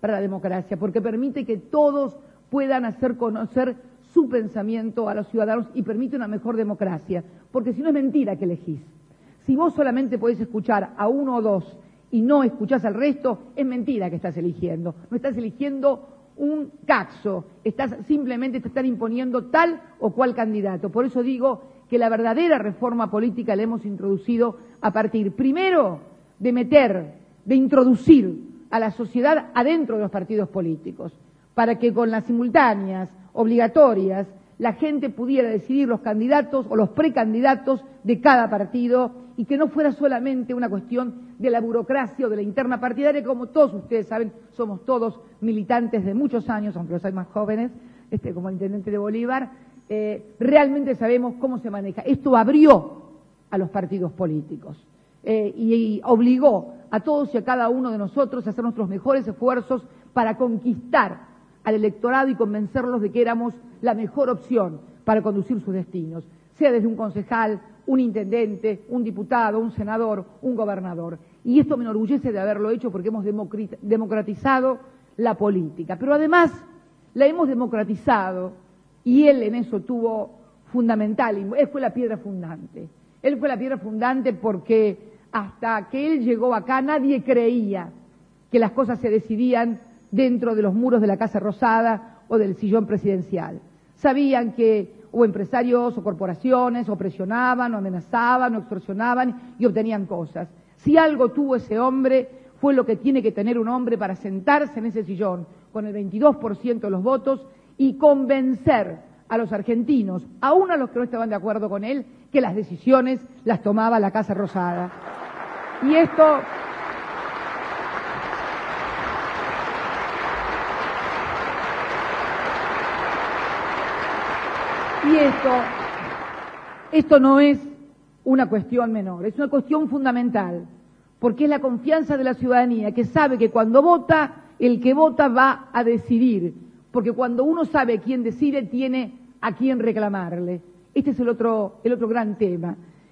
para la democracia, porque permite que todos puedan hacer conocer su pensamiento a los ciudadanos y permite una mejor democracia, porque si no es mentira que elegís. Si vos solamente podés escuchar a uno o dos y no escuchás al resto, es mentira que estás eligiendo. No estás eligiendo un caxo, simplemente te están imponiendo tal o cual candidato. Por eso digo que la verdadera reforma política la hemos introducido a partir, primero, de introducir a la sociedad adentro de los partidos políticos, para que con las simultáneas, obligatorias, la gente pudiera decidir los candidatos o los precandidatos de cada partido y que no fuera solamente una cuestión de la burocracia o de la interna partidaria, como todos ustedes saben, somos todos militantes de muchos años, aunque los hay más jóvenes, como el intendente de Bolívar, realmente sabemos cómo se maneja. Esto abrió a los partidos políticos y obligó a todos y a cada uno de nosotros a hacer nuestros mejores esfuerzos para conquistar al electorado y convencerlos de que éramos la mejor opción para conducir sus destinos, sea desde un concejal, un intendente, un diputado, un senador, un gobernador. Y esto me enorgullece de haberlo hecho porque hemos democratizado la política. Pero además la hemos democratizado y él en eso tuvo fundamental, él fue la piedra fundante. Él fue la piedra fundante porque hasta que él llegó acá nadie creía que las cosas se decidían dentro de los muros de la Casa Rosada o del sillón presidencial. Sabían que o empresarios o corporaciones o presionaban o amenazaban o extorsionaban y obtenían cosas. Si algo tuvo ese hombre fue lo que tiene que tener un hombre para sentarse en ese sillón con el 22% de los votos y convencer a los argentinos, aún a los que no estaban de acuerdo con él, que las decisiones las tomaba la Casa Rosada. Y esto no es una cuestión menor, es una cuestión fundamental, porque es la confianza de la ciudadanía, que sabe que cuando vota, el que vota va a decidir, porque cuando uno sabe quién decide, tiene a quién reclamarle. Este es el otro gran tema.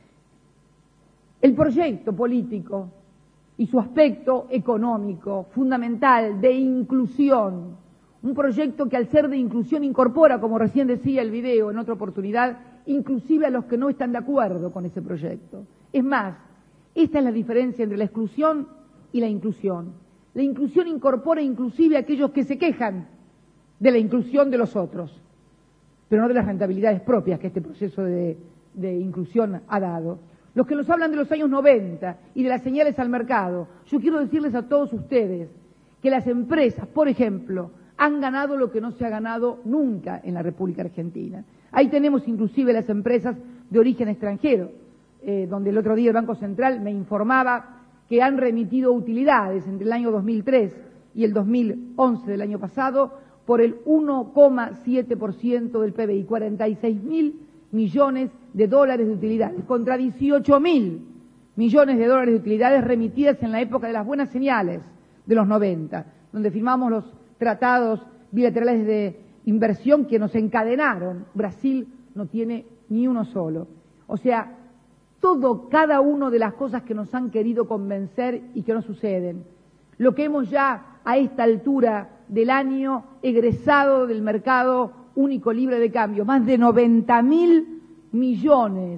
El proyecto político y su aspecto económico, fundamental, de inclusión, un proyecto que al ser de inclusión incorpora, como recién decía el video en otra oportunidad, inclusive a los que no están de acuerdo con ese proyecto. Es más, esta es la diferencia entre la exclusión y la inclusión. La inclusión incorpora inclusive a aquellos que se quejan de la inclusión de los otros, pero no de las rentabilidades propias que este proceso de inclusión ha dado. Los que nos hablan de los años 90 y de las señales al mercado, yo quiero decirles a todos ustedes que las empresas, por ejemplo, han ganado lo que no se ha ganado nunca en la República Argentina. Ahí tenemos inclusive las empresas de origen extranjero, donde el otro día el Banco Central me informaba que han remitido utilidades entre el año 2003 y el 2011 del año pasado por el 1,7% del PBI, 46.000 millones de dólares de utilidades, contra 18.000 millones de dólares de utilidades remitidas en la época de las buenas señales de los 90, donde firmamos los tratados bilaterales de inversión que nos encadenaron. Brasil no tiene ni uno solo. O sea, cada una de las cosas que nos han querido convencer y que no suceden. Lo que hemos ya a esta altura del año egresado del mercado único libre de cambio, más de 90.000 millones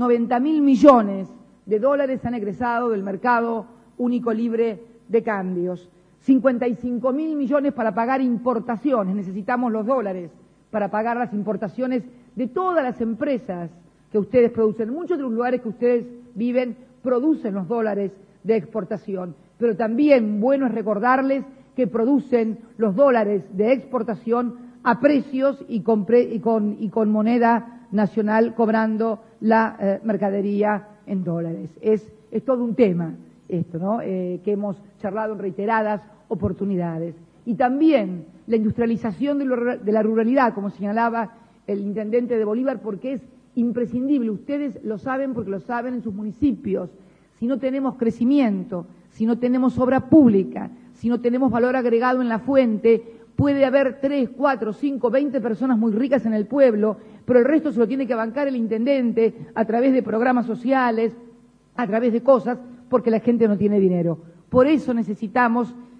de dólares han egresado del mercado único libre de cambios. 55.000 millones para pagar importaciones, necesitamos los dólares para pagar las importaciones de todas las empresas que ustedes producen. Muchos de los lugares que ustedes viven producen los dólares de exportación, pero también bueno es recordarles que producen los dólares de exportación a precios y con moneda nacional cobrando la mercadería en dólares. Es todo un tema esto, ¿no? Que hemos charlado en reiteradas oportunidades. Y también la industrialización de la ruralidad, como señalaba el intendente de Bolívar, porque es imprescindible. Ustedes lo saben porque lo saben en sus municipios. Si no tenemos crecimiento, si no tenemos obra pública, si no tenemos valor agregado en la fuente, puede haber 3, 4, 5, 20 personas muy ricas en el pueblo, pero el resto se lo tiene que bancar el intendente a través de programas sociales, a través de cosas, porque la gente no tiene dinero. Por eso necesitamos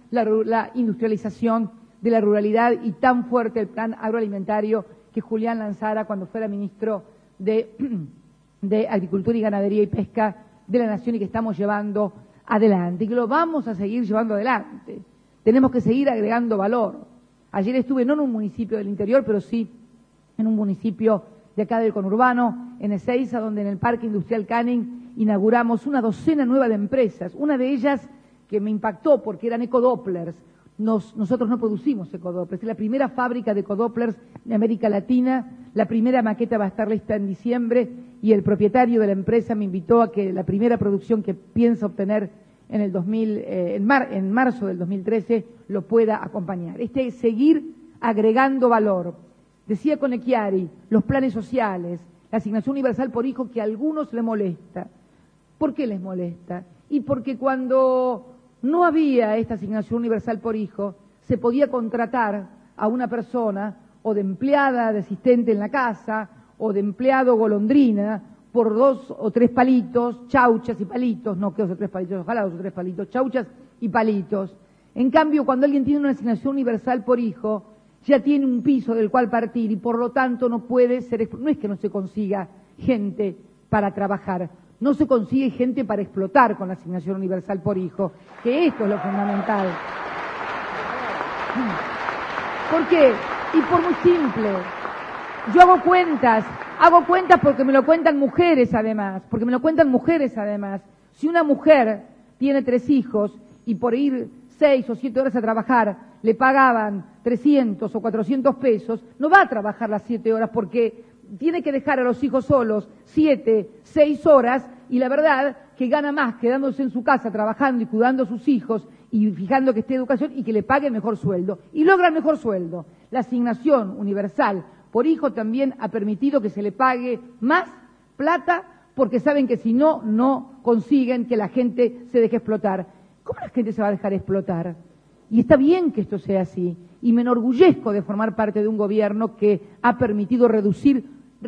la industrialización de la ruralidad y tan fuerte el plan agroalimentario que Julián lanzara cuando fuera ministro de Agricultura y Ganadería y Pesca de la Nación y que estamos llevando adelante y que lo vamos a seguir llevando adelante. Tenemos que seguir agregando valor. Ayer estuve no en un municipio del interior, pero sí en un municipio de acá del conurbano, en Ezeiza, donde en el Parque Industrial Canning inauguramos una docena nueva de empresas. Una de ellas que me impactó porque eran ecodopplers. Nosotros no producimos ecodopplers. Es la primera fábrica de ecodopplers de América Latina. La primera maqueta va a estar lista en diciembre y el propietario de la empresa me invitó a que la primera producción que piensa obtener en el en marzo del 2013 lo pueda acompañar. Es seguir agregando valor. Decía Conecchiari, los planes sociales, la asignación universal por hijo que a algunos les molesta. ¿Por qué les molesta? Y porque cuando no había esta asignación universal por hijo, se podía contratar a una persona o de empleada de asistente en la casa o de empleado golondrina por 2 o 3 palitos, chauchas y palitos, no que 2 o 3 palitos, ojalá 2 o 3 palitos, chauchas y palitos. En cambio, cuando alguien tiene una asignación universal por hijo, ya tiene un piso del cual partir y por lo tanto no puede ser, no es que no se consiga gente para trabajar, no se consigue gente para explotar con la asignación universal por hijo, que esto es lo fundamental. ¿Por qué? Y por muy simple. Yo hago cuentas porque me lo cuentan mujeres además, Si una mujer tiene 3 hijos y por ir 6 o 7 horas a trabajar le pagaban 300 o 400 pesos, no va a trabajar las 7 horas porque tiene que dejar a los hijos solos 7, 6 horas y la verdad que gana más quedándose en su casa trabajando y cuidando a sus hijos y fijando que esté educación y que le pague mejor sueldo. Y logra el mejor sueldo. La asignación universal por hijo también ha permitido que se le pague más plata porque saben que si no, no consiguen que la gente se deje explotar. ¿Cómo la gente se va a dejar explotar? Y está bien que esto sea así. Y me enorgullezco de formar parte de un gobierno que ha permitido reducir,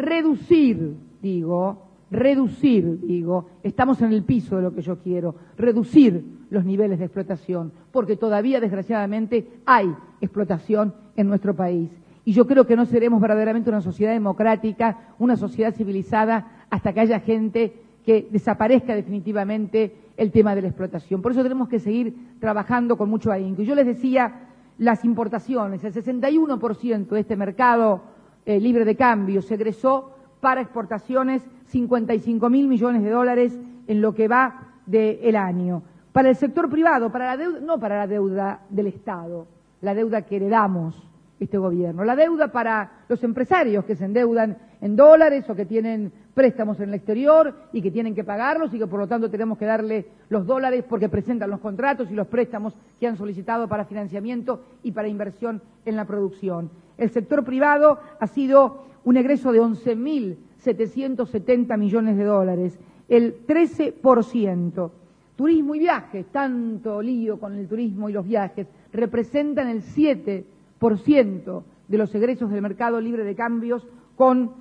estamos en el piso de lo que yo quiero, reducir los niveles de explotación, porque todavía desgraciadamente hay explotación en nuestro país. Y yo creo que no seremos verdaderamente una sociedad democrática, una sociedad civilizada, hasta que haya gente que desaparezca definitivamente el tema de la explotación. Por eso tenemos que seguir trabajando con mucho ahínco. Y yo les decía, las importaciones, el 61% de este mercado libre de cambio se egresó para exportaciones, 55.000 millones de dólares en lo que va del año. Para el sector privado, para la deuda, no para la deuda del Estado, la deuda que heredamos este gobierno, la deuda para los empresarios que se endeudan en dólares o que tienen préstamos en el exterior y que tienen que pagarlos y que por lo tanto tenemos que darle los dólares porque presentan los contratos y los préstamos que han solicitado para financiamiento y para inversión en la producción. El sector privado ha sido un egreso de 11.770 millones de dólares, el 13%. Turismo y viajes, tanto lío con el turismo y los viajes, representan el 7% de los egresos del mercado libre de cambios con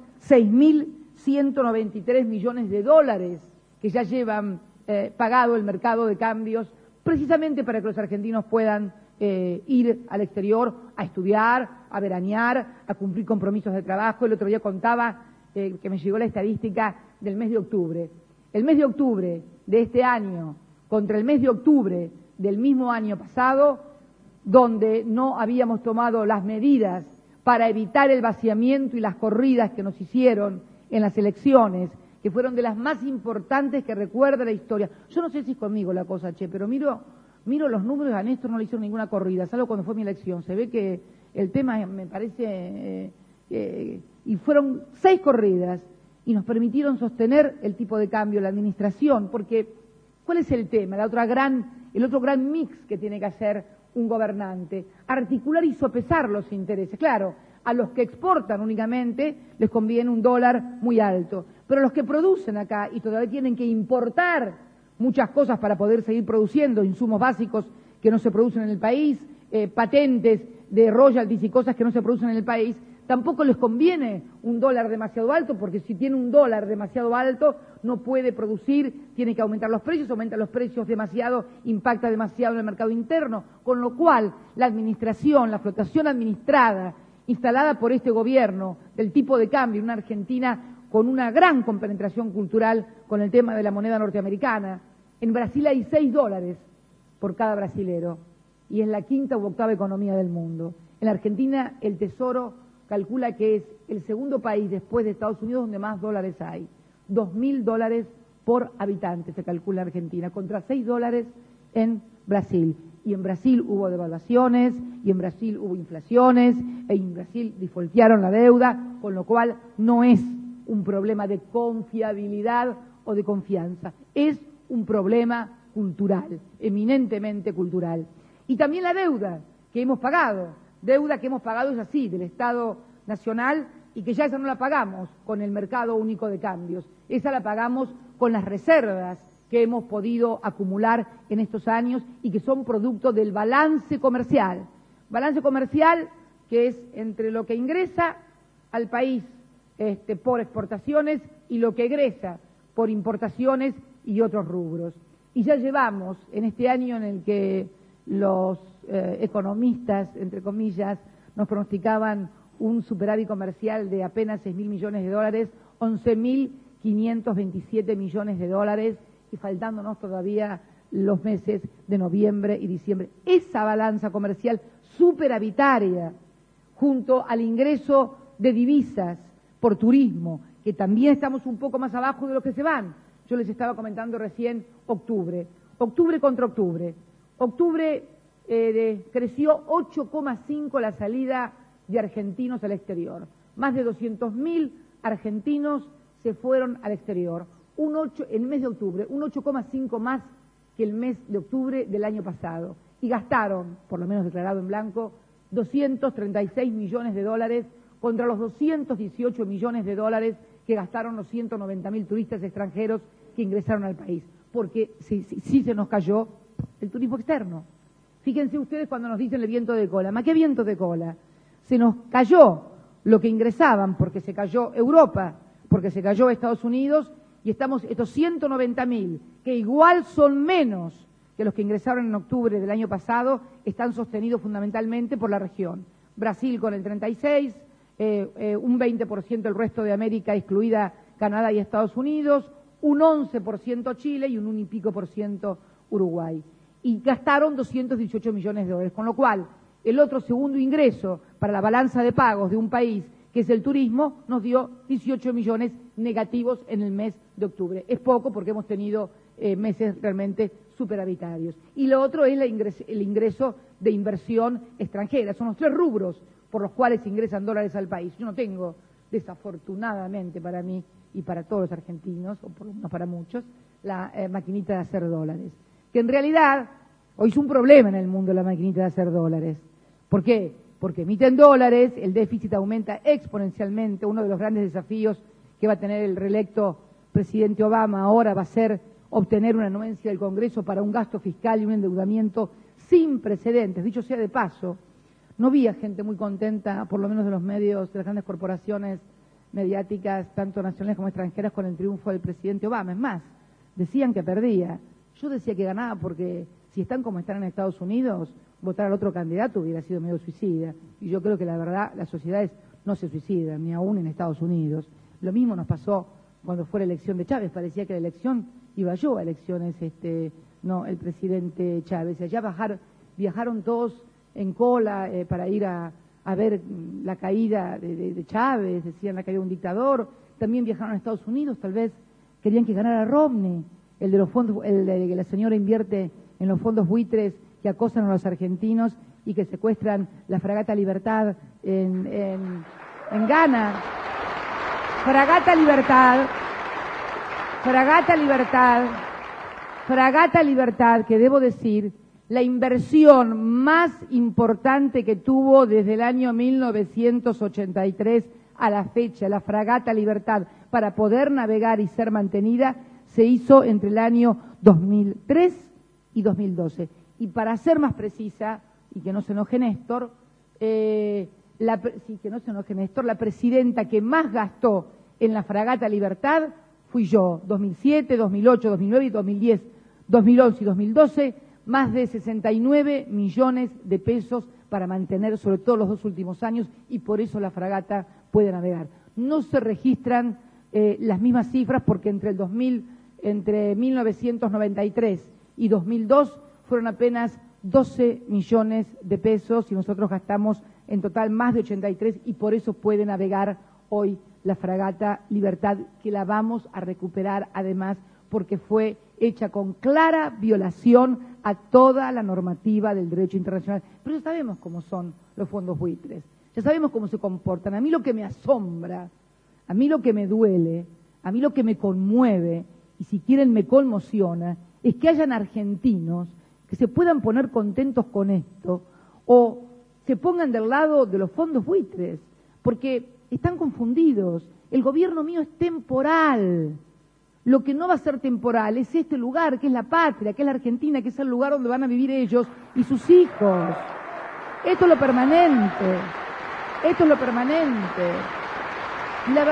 6.193 millones de dólares que ya llevan pagado el mercado de cambios precisamente para que los argentinos puedan ir al exterior a estudiar, a veranear, a cumplir compromisos de trabajo. El otro día contaba que me llegó la estadística del mes de octubre. El mes de octubre de este año contra el mes de octubre del mismo año pasado, donde no habíamos tomado las medidas para evitar el vaciamiento y las corridas que nos hicieron en las elecciones, que fueron de las más importantes que recuerda la historia. Yo no sé si es conmigo la cosa, pero miro los números, a Néstor no le hicieron ninguna corrida, salvo cuando fue mi elección. Se ve que el tema me parece... y fueron 6 corridas y nos permitieron sostener el tipo de cambio, la administración, porque ¿cuál es el tema? El otro gran mix que tiene que hacer un gobernante, articular y sopesar los intereses. Claro, a los que exportan únicamente les conviene un dólar muy alto, pero los que producen acá y todavía tienen que importar muchas cosas para poder seguir produciendo, insumos básicos que no se producen en el país, patentes de royalties y cosas que no se producen en el país, Tampoco les conviene un dólar demasiado alto, porque si tiene un dólar demasiado alto no puede producir, tiene que aumentar los precios demasiado, impacta demasiado en el mercado interno, con lo cual la administración, la flotación administrada, instalada por este gobierno, del tipo de cambio en una Argentina con una gran compenetración cultural con el tema de la moneda norteamericana. En Brasil hay $6 por cada brasilero y es la quinta u octava economía del mundo. En la Argentina el Tesoro calcula que es el segundo país después de Estados Unidos donde más dólares hay. $2.000 por habitante se calcula en Argentina, contra $6 en Brasil. Y en Brasil hubo devaluaciones, y en Brasil hubo inflaciones, y en Brasil defaultearon la deuda, con lo cual no es un problema de confiabilidad o de confianza, es un problema cultural, eminentemente cultural. Y también la deuda que hemos pagado es así, del Estado Nacional, y que ya esa no la pagamos con el mercado único de cambios, esa la pagamos con las reservas que hemos podido acumular en estos años y que son producto del balance comercial que es entre lo que ingresa al país por exportaciones y lo que egresa por importaciones y otros rubros. Y ya llevamos en este año en el que los economistas, entre comillas, nos pronosticaban un superávit comercial de apenas $6.000 millones, 11.527 millones de dólares, y faltándonos todavía los meses de noviembre y diciembre. Esa balanza comercial superavitaria, junto al ingreso de divisas por turismo, que también estamos un poco más abajo de lo que se van. Yo les estaba comentando recién octubre contra octubre. Octubre creció 8,5 la salida de argentinos al exterior. Más de 200.000 argentinos se fueron al exterior. En el mes de octubre, un 8,5 más que el mes de octubre del año pasado. Y gastaron, por lo menos declarado en blanco, 236 millones de dólares contra los 218 millones de dólares que gastaron los 190.000 turistas extranjeros que ingresaron al país. Porque sí se nos cayó el turismo externo. Fíjense ustedes cuando nos dicen el viento de cola. ¿Ma qué viento de cola? Se nos cayó lo que ingresaban porque se cayó Europa, porque se cayó Estados Unidos, y estamos estos 190.000, que igual son menos que los que ingresaron en octubre del año pasado, están sostenidos fundamentalmente por la región. Brasil con el 36%, un 20% el resto de América, excluida Canadá y Estados Unidos, un 11% Chile y un 1 y pico % Uruguay. Y gastaron 218 millones de dólares, con lo cual el otro segundo ingreso para la balanza de pagos de un país, que es el turismo, nos dio 18 millones negativos en el mes de octubre. Es poco porque hemos tenido meses realmente superavitarios. Y lo otro es el ingreso de inversión extranjera. Son los 3 rubros por los cuales ingresan dólares al país. Yo no tengo, desafortunadamente para mí y para todos los argentinos, o por lo menos para muchos, la maquinita de hacer dólares. Que en realidad hoy es un problema en el mundo la maquinita de hacer dólares. ¿Por qué? Porque emiten dólares, el déficit aumenta exponencialmente. Uno de los grandes desafíos que va a tener el reelecto presidente Obama ahora va a ser obtener una anuencia del Congreso para un gasto fiscal y un endeudamiento sin precedentes. Dicho sea de paso, no vi a gente muy contenta, por lo menos de los medios, de las grandes corporaciones mediáticas, tanto nacionales como extranjeras, con el triunfo del presidente Obama. Es más, decían que perdía. Yo decía que ganaba porque si están como están en Estados Unidos, votar al otro candidato hubiera sido medio suicida. Y yo creo que la verdad, las sociedades no se suicidan, ni aún en Estados Unidos. Lo mismo nos pasó cuando fue la elección de Chávez. Parecía que la elección iba yo a elecciones, no el presidente Chávez. Allá viajaron todos en cola para ir a ver la caída de Chávez, decían la caída de un dictador. También viajaron a Estados Unidos, tal vez querían que ganara Romney, el de los fondos, el de que la señora invierte en los fondos buitres que acosan a los argentinos y que secuestran la fragata Libertad en Ghana. Fragata Libertad, que debo decir, la inversión más importante que tuvo desde el año 1983 a la fecha, la fragata Libertad, para poder navegar y ser mantenida, se hizo entre el año 2003 y 2012. Y para ser más precisa, y que no se enoje Néstor, que no se enoje Néstor, la presidenta que más gastó en la fragata Libertad fui yo, 2007, 2008, 2009 y 2010, 2011 y 2012, más de 69 millones de pesos para mantener sobre todo los 2 últimos años, y por eso la fragata puede navegar. No se registran las mismas cifras porque entre 1993 y 2002 fueron apenas 12 millones de pesos y nosotros gastamos en total más de 83, y por eso puede navegar hoy la fragata Libertad, que la vamos a recuperar además porque fue hecha con clara violación a toda la normativa del derecho internacional. Pero ya sabemos cómo son los fondos buitres, ya sabemos cómo se comportan. A mí lo que me asombra, a mí lo que me duele, a mí lo que me conmueve, y si quieren me conmociona, es que hayan argentinos que se puedan poner contentos con esto o se pongan del lado de los fondos buitres, porque están confundidos. El gobierno mío es temporal. Lo que no va a ser temporal es este lugar, que es la patria, que es la Argentina, que es el lugar donde van a vivir ellos y sus hijos. Esto es lo permanente. Esto es lo permanente. Y la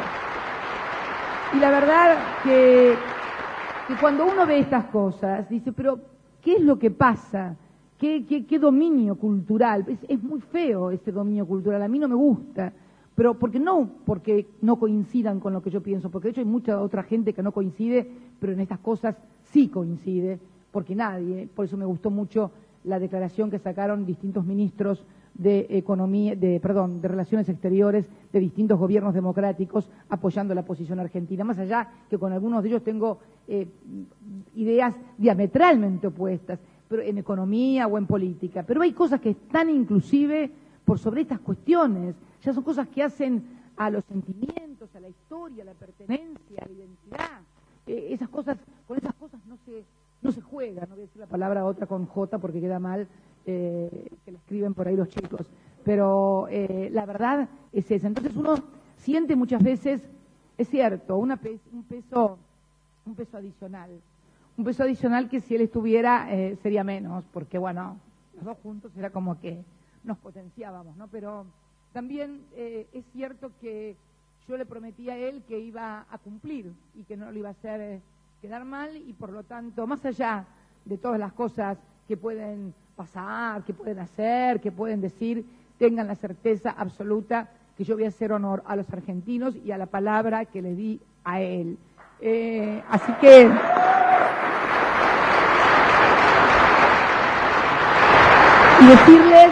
verdad que cuando uno ve estas cosas, dice, pero ¿qué es lo que pasa? ¿Qué dominio cultural? Es muy feo ese dominio cultural, a mí no me gusta. Pero porque no coincidan con lo que yo pienso, porque de hecho hay mucha otra gente que no coincide, pero en estas cosas sí coincide, porque nadie, por eso me gustó mucho la declaración que sacaron distintos ministros de Relaciones Exteriores de distintos gobiernos democráticos apoyando la posición argentina, más allá que con algunos de ellos tengo ideas diametralmente opuestas, pero en economía o en política, pero hay cosas que están inclusive por sobre estas cuestiones. Ya son cosas que hacen a los sentimientos, a la historia, a la pertenencia, a la identidad. Con esas cosas no se juega. No voy a decir la palabra otra con J porque queda mal, que la escriben por ahí los chicos. Pero la verdad es esa. Entonces uno siente muchas veces, es cierto, un peso adicional. Un peso adicional que si él estuviera sería menos, porque bueno, los dos juntos era como que nos potenciábamos, ¿no? Pero también es cierto que yo le prometí a él que iba a cumplir y que no lo iba a hacer quedar mal, y por lo tanto, más allá de todas las cosas que pueden pasar, que pueden hacer, que pueden decir, tengan la certeza absoluta que yo voy a hacer honor a los argentinos y a la palabra que le di a él. Así que y decirles,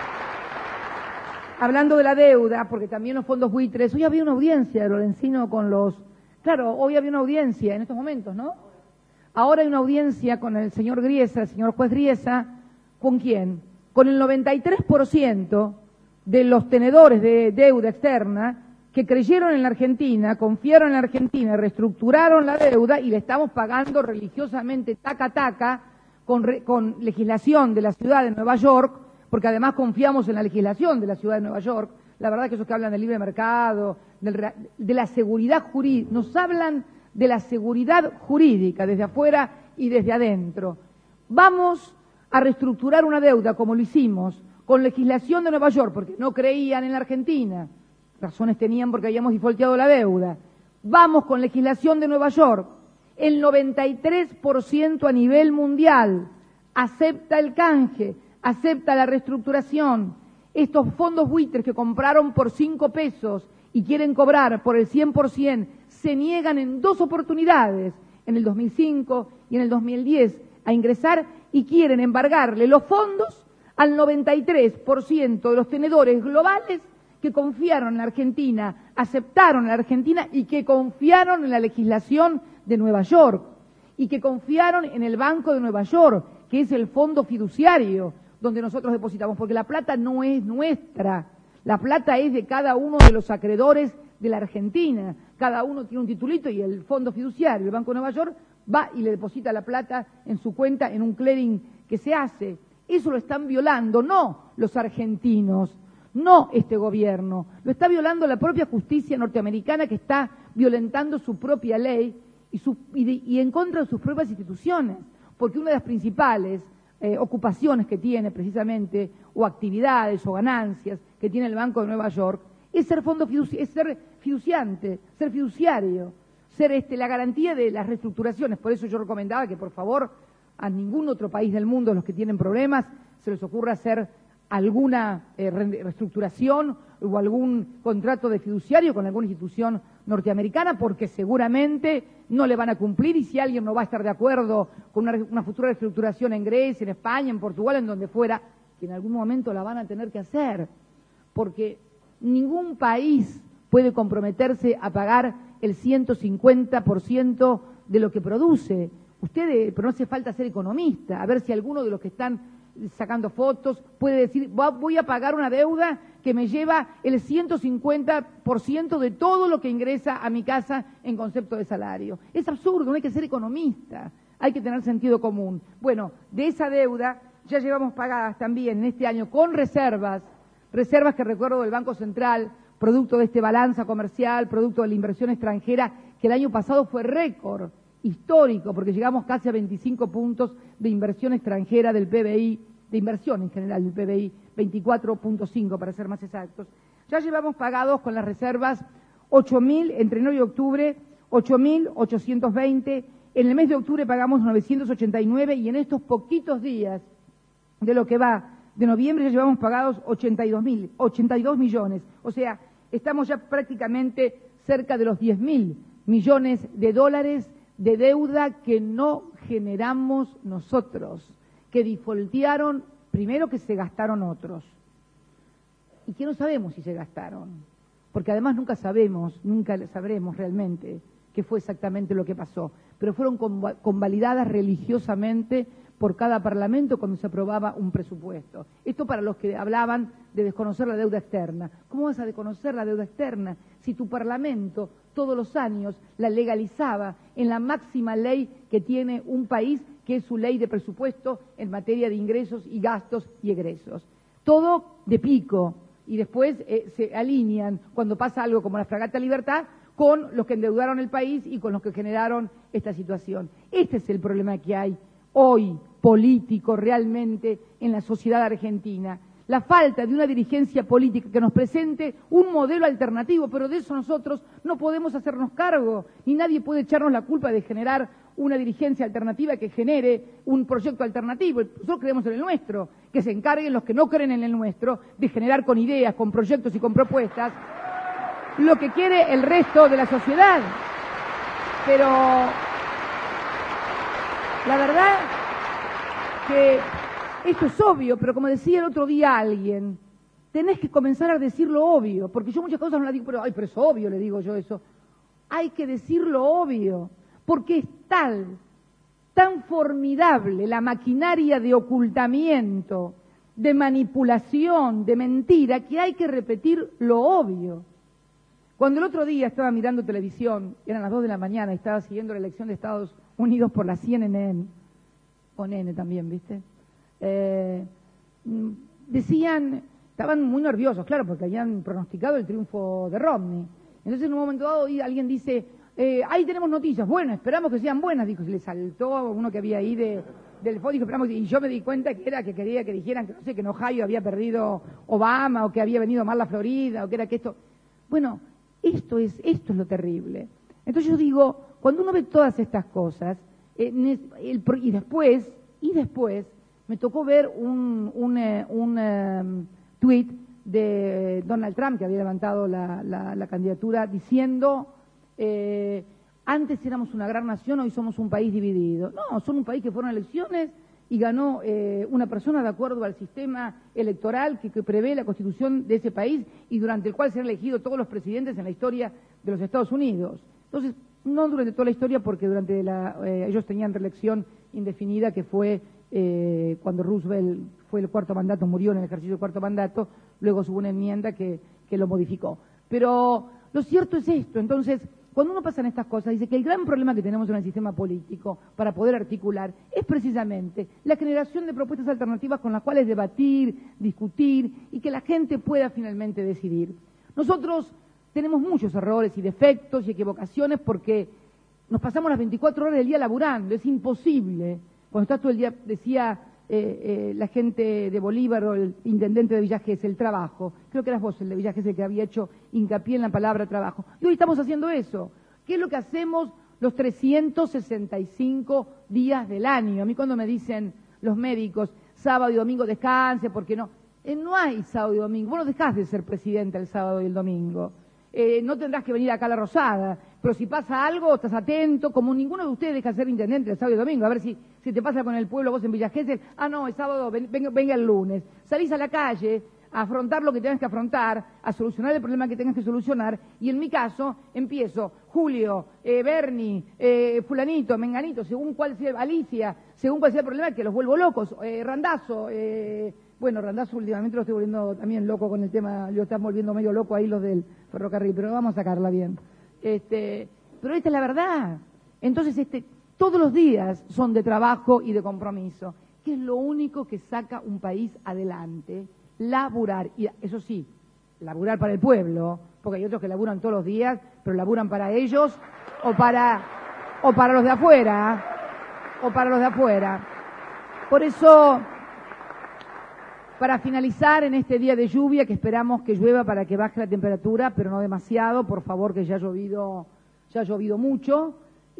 hablando de la deuda, porque también los fondos buitres, hoy había una audiencia de Lorenzino con los... Claro, hoy había una audiencia en estos momentos, ¿no? Ahora hay una audiencia con el señor Griesa, el señor juez Griesa, ¿con quién? Con el 93% de los tenedores de deuda externa que creyeron en la Argentina, confiaron en la Argentina, reestructuraron la deuda y le estamos pagando religiosamente taca taca con legislación de la ciudad de Nueva York, porque además confiamos en la legislación de la ciudad de Nueva York. La verdad que esos que hablan del libre mercado, de la seguridad jurídica, nos hablan de la seguridad jurídica desde afuera y desde adentro. Vamos a reestructurar una deuda como lo hicimos con legislación de Nueva York, porque no creían en la Argentina. Razones tenían porque habíamos defaulteado la deuda. Vamos con legislación de Nueva York. El 93% a nivel mundial acepta el canje, acepta la reestructuración. Estos fondos buitres que compraron por 5 pesos y quieren cobrar por el 100%, se niegan en 2 oportunidades, en el 2005 y en el 2010, a ingresar y quieren embargarle los fondos al 93% de los tenedores globales que confiaron en la Argentina, aceptaron en la Argentina y que confiaron en la legislación de Nueva York y que confiaron en el Banco de Nueva York, que es el fondo fiduciario donde nosotros depositamos, porque la plata no es nuestra, la plata es de cada uno de los acreedores de la Argentina, cada uno tiene un titulito y el fondo fiduciario, el Banco de Nueva York, va y le deposita la plata en su cuenta en un clearing que se hace. Eso lo están violando, no los argentinos, no este gobierno, lo está violando la propia justicia norteamericana, que está violentando su propia ley y en contra de sus propias instituciones, porque una de las principales ocupaciones que tiene precisamente, o actividades o ganancias que tiene el Banco de Nueva York, es ser ser fiduciante, ser fiduciario, ser la garantía de las reestructuraciones. Por eso yo recomendaba que, por favor, a ningún otro país del mundo, los que tienen problemas, se les ocurra hacer alguna reestructuración o algún contrato de fiduciario con alguna institución norteamericana, porque seguramente no le van a cumplir, y si alguien no va a estar de acuerdo con una futura reestructuración en Grecia, en España, en Portugal, en donde fuera, que en algún momento la van a tener que hacer, porque ningún país puede comprometerse a pagar el 150% de lo que produce. Pero no hace falta ser economista, a ver si alguno de los que están sacando fotos puede decir, voy a pagar una deuda que me lleva el 150% de todo lo que ingresa a mi casa en concepto de salario. Es absurdo, no hay que ser economista, hay que tener sentido común. Bueno, de esa deuda ya llevamos pagadas también en este año con reservas que recuerdo del Banco Central, producto de este balanza comercial, producto de la inversión extranjera, que el año pasado fue récord histórico, porque llegamos casi a 25 puntos de inversión extranjera del PBI, de inversión en general del PBI, 24.5 para ser más exactos. Ya llevamos pagados con las reservas 8.000, entre enero y octubre, 8.820, en el mes de octubre pagamos 989 y en estos poquitos días de lo que va de noviembre ya llevamos pagados 82 millones, o sea, estamos ya prácticamente cerca de los 10.000 millones de dólares de deuda que no generamos nosotros, que defaultearon, primero que se gastaron otros, y que no sabemos si se gastaron, porque además nunca sabremos realmente qué fue exactamente lo que pasó, pero fueron convalidadas religiosamente por cada parlamento cuando se aprobaba un presupuesto. Esto para los que hablaban de desconocer la deuda externa. ¿Cómo vas a desconocer la deuda externa si tu parlamento todos los años la legalizaba en la máxima ley que tiene un país, que es su ley de presupuesto en materia de ingresos y gastos y egresos? Todo de pico, y después se alinean cuando pasa algo como la Fragata Libertad con los que endeudaron el país y con los que generaron esta situación. Este es el problema que hay hoy político realmente en la sociedad argentina. La falta de una dirigencia política que nos presente un modelo alternativo, pero de eso nosotros no podemos hacernos cargo, ni nadie puede echarnos la culpa de generar una dirigencia alternativa que genere un proyecto alternativo. Nosotros creemos en el nuestro, que se encarguen los que no creen en el nuestro de generar con ideas, con proyectos y con propuestas lo que quiere el resto de la sociedad. Pero la verdad que esto es obvio, pero como decía el otro día alguien, tenés que comenzar a decir lo obvio, porque yo muchas cosas no las digo, pero es obvio, le digo yo eso. Hay que decir lo obvio, porque es tan formidable la maquinaria de ocultamiento, de manipulación, de mentira, que hay que repetir lo obvio. Cuando el otro día estaba mirando televisión, eran las 2 de la mañana, y estaba siguiendo la elección de Estados Unidos por la CNN, o N también, ¿viste? Decían, estaban muy nerviosos, claro, porque habían pronosticado el triunfo de Romney. Entonces en un momento dado alguien dice, ahí tenemos noticias, bueno, esperamos que sean buenas, dijo, le saltó uno que había ahí del fondo, dijo, esperamos, y yo me di cuenta que era que quería que dijeran que no sé, que en Ohio había perdido Obama, o que había venido mal la Florida, o que era que esto. Bueno, esto es lo terrible. Entonces yo digo, cuando uno ve todas estas cosas, y después me tocó ver un tuit de Donald Trump, que había levantado la candidatura, diciendo, antes éramos una gran nación, hoy somos un país dividido. No, son un país que fueron a elecciones y ganó una persona de acuerdo al sistema electoral que prevé la constitución de ese país y durante el cual se han elegido todos los presidentes en la historia de los Estados Unidos. Entonces, no durante toda la historia, porque durante ellos tenían reelección indefinida, que fue cuando Roosevelt fue el cuarto mandato, murió en el ejercicio del cuarto mandato, luego hubo una enmienda que lo modificó. Pero lo cierto es esto. Entonces, cuando uno pasa en estas cosas, dice que el gran problema que tenemos en el sistema político para poder articular es precisamente la generación de propuestas alternativas con las cuales debatir, discutir y que la gente pueda finalmente decidir. Nosotros tenemos muchos errores y defectos y equivocaciones porque nos pasamos las 24 horas del día laburando, es imposible. Cuando estás todo el día, decía la gente de Bolívar o el intendente de Villa Gesell, el trabajo. Creo que eras vos el de Villa Gesell que había hecho hincapié en la palabra trabajo. Y hoy estamos haciendo eso. ¿Qué es lo que hacemos los 365 días del año? A mí cuando me dicen los médicos, sábado y domingo descanse, porque no. No hay sábado y domingo. Vos no dejás de ser presidente el sábado y el domingo. No tendrás que venir acá a la Rosada. Pero si pasa algo, estás atento. Como ninguno de ustedes deja de ser intendente el sábado y domingo. A ver si te pasa con el pueblo vos en Villa Gesell. Ah, no, es sábado, venga el lunes. Salís a la calle a afrontar lo que tengas que afrontar, a solucionar el problema que tengas que solucionar. Y en mi caso, empiezo Julio, Bernie, fulanito, menganito, según cuál sea, Alicia, según cuál sea el problema, que los vuelvo locos. Randazzo, bueno, Randazzo últimamente lo estoy volviendo también loco con el tema, lo están volviendo medio loco ahí los del ferrocarril, pero vamos a sacarla bien. Pero esta es la verdad. Entonces, todos los días son de trabajo y de compromiso, que es lo único que saca un país adelante. Laburar, y eso sí, laburar para el pueblo, porque hay otros que laburan todos los días, pero laburan para ellos o para los de afuera, Por eso, para finalizar en este día de lluvia, que esperamos que llueva para que baje la temperatura, pero no demasiado, por favor, que ya ha llovido mucho,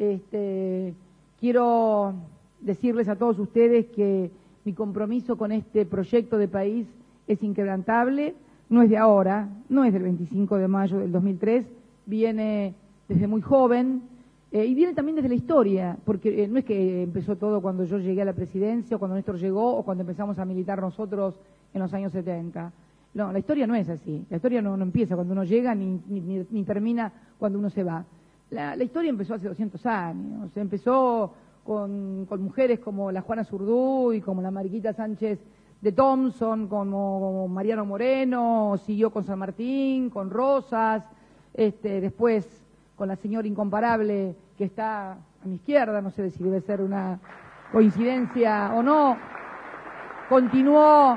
quiero decirles a todos ustedes que mi compromiso con este proyecto de país es inquebrantable, no es de ahora, no es del 25 de mayo del 2003, viene desde muy joven y viene también desde la historia, porque no es que empezó todo cuando yo llegué a la presidencia o cuando Néstor llegó o cuando empezamos a militar nosotros en los años 70. No, la historia no es así, la historia no empieza cuando uno llega ni termina cuando uno se va. La historia empezó hace 200 años, empezó con mujeres como la Juana Zurduy, como la Mariquita Sánchez de Thompson, como Mariano Moreno, siguió con San Martín, con Rosas, después con la señora incomparable que está a mi izquierda, no sé si debe ser una coincidencia o no, continuó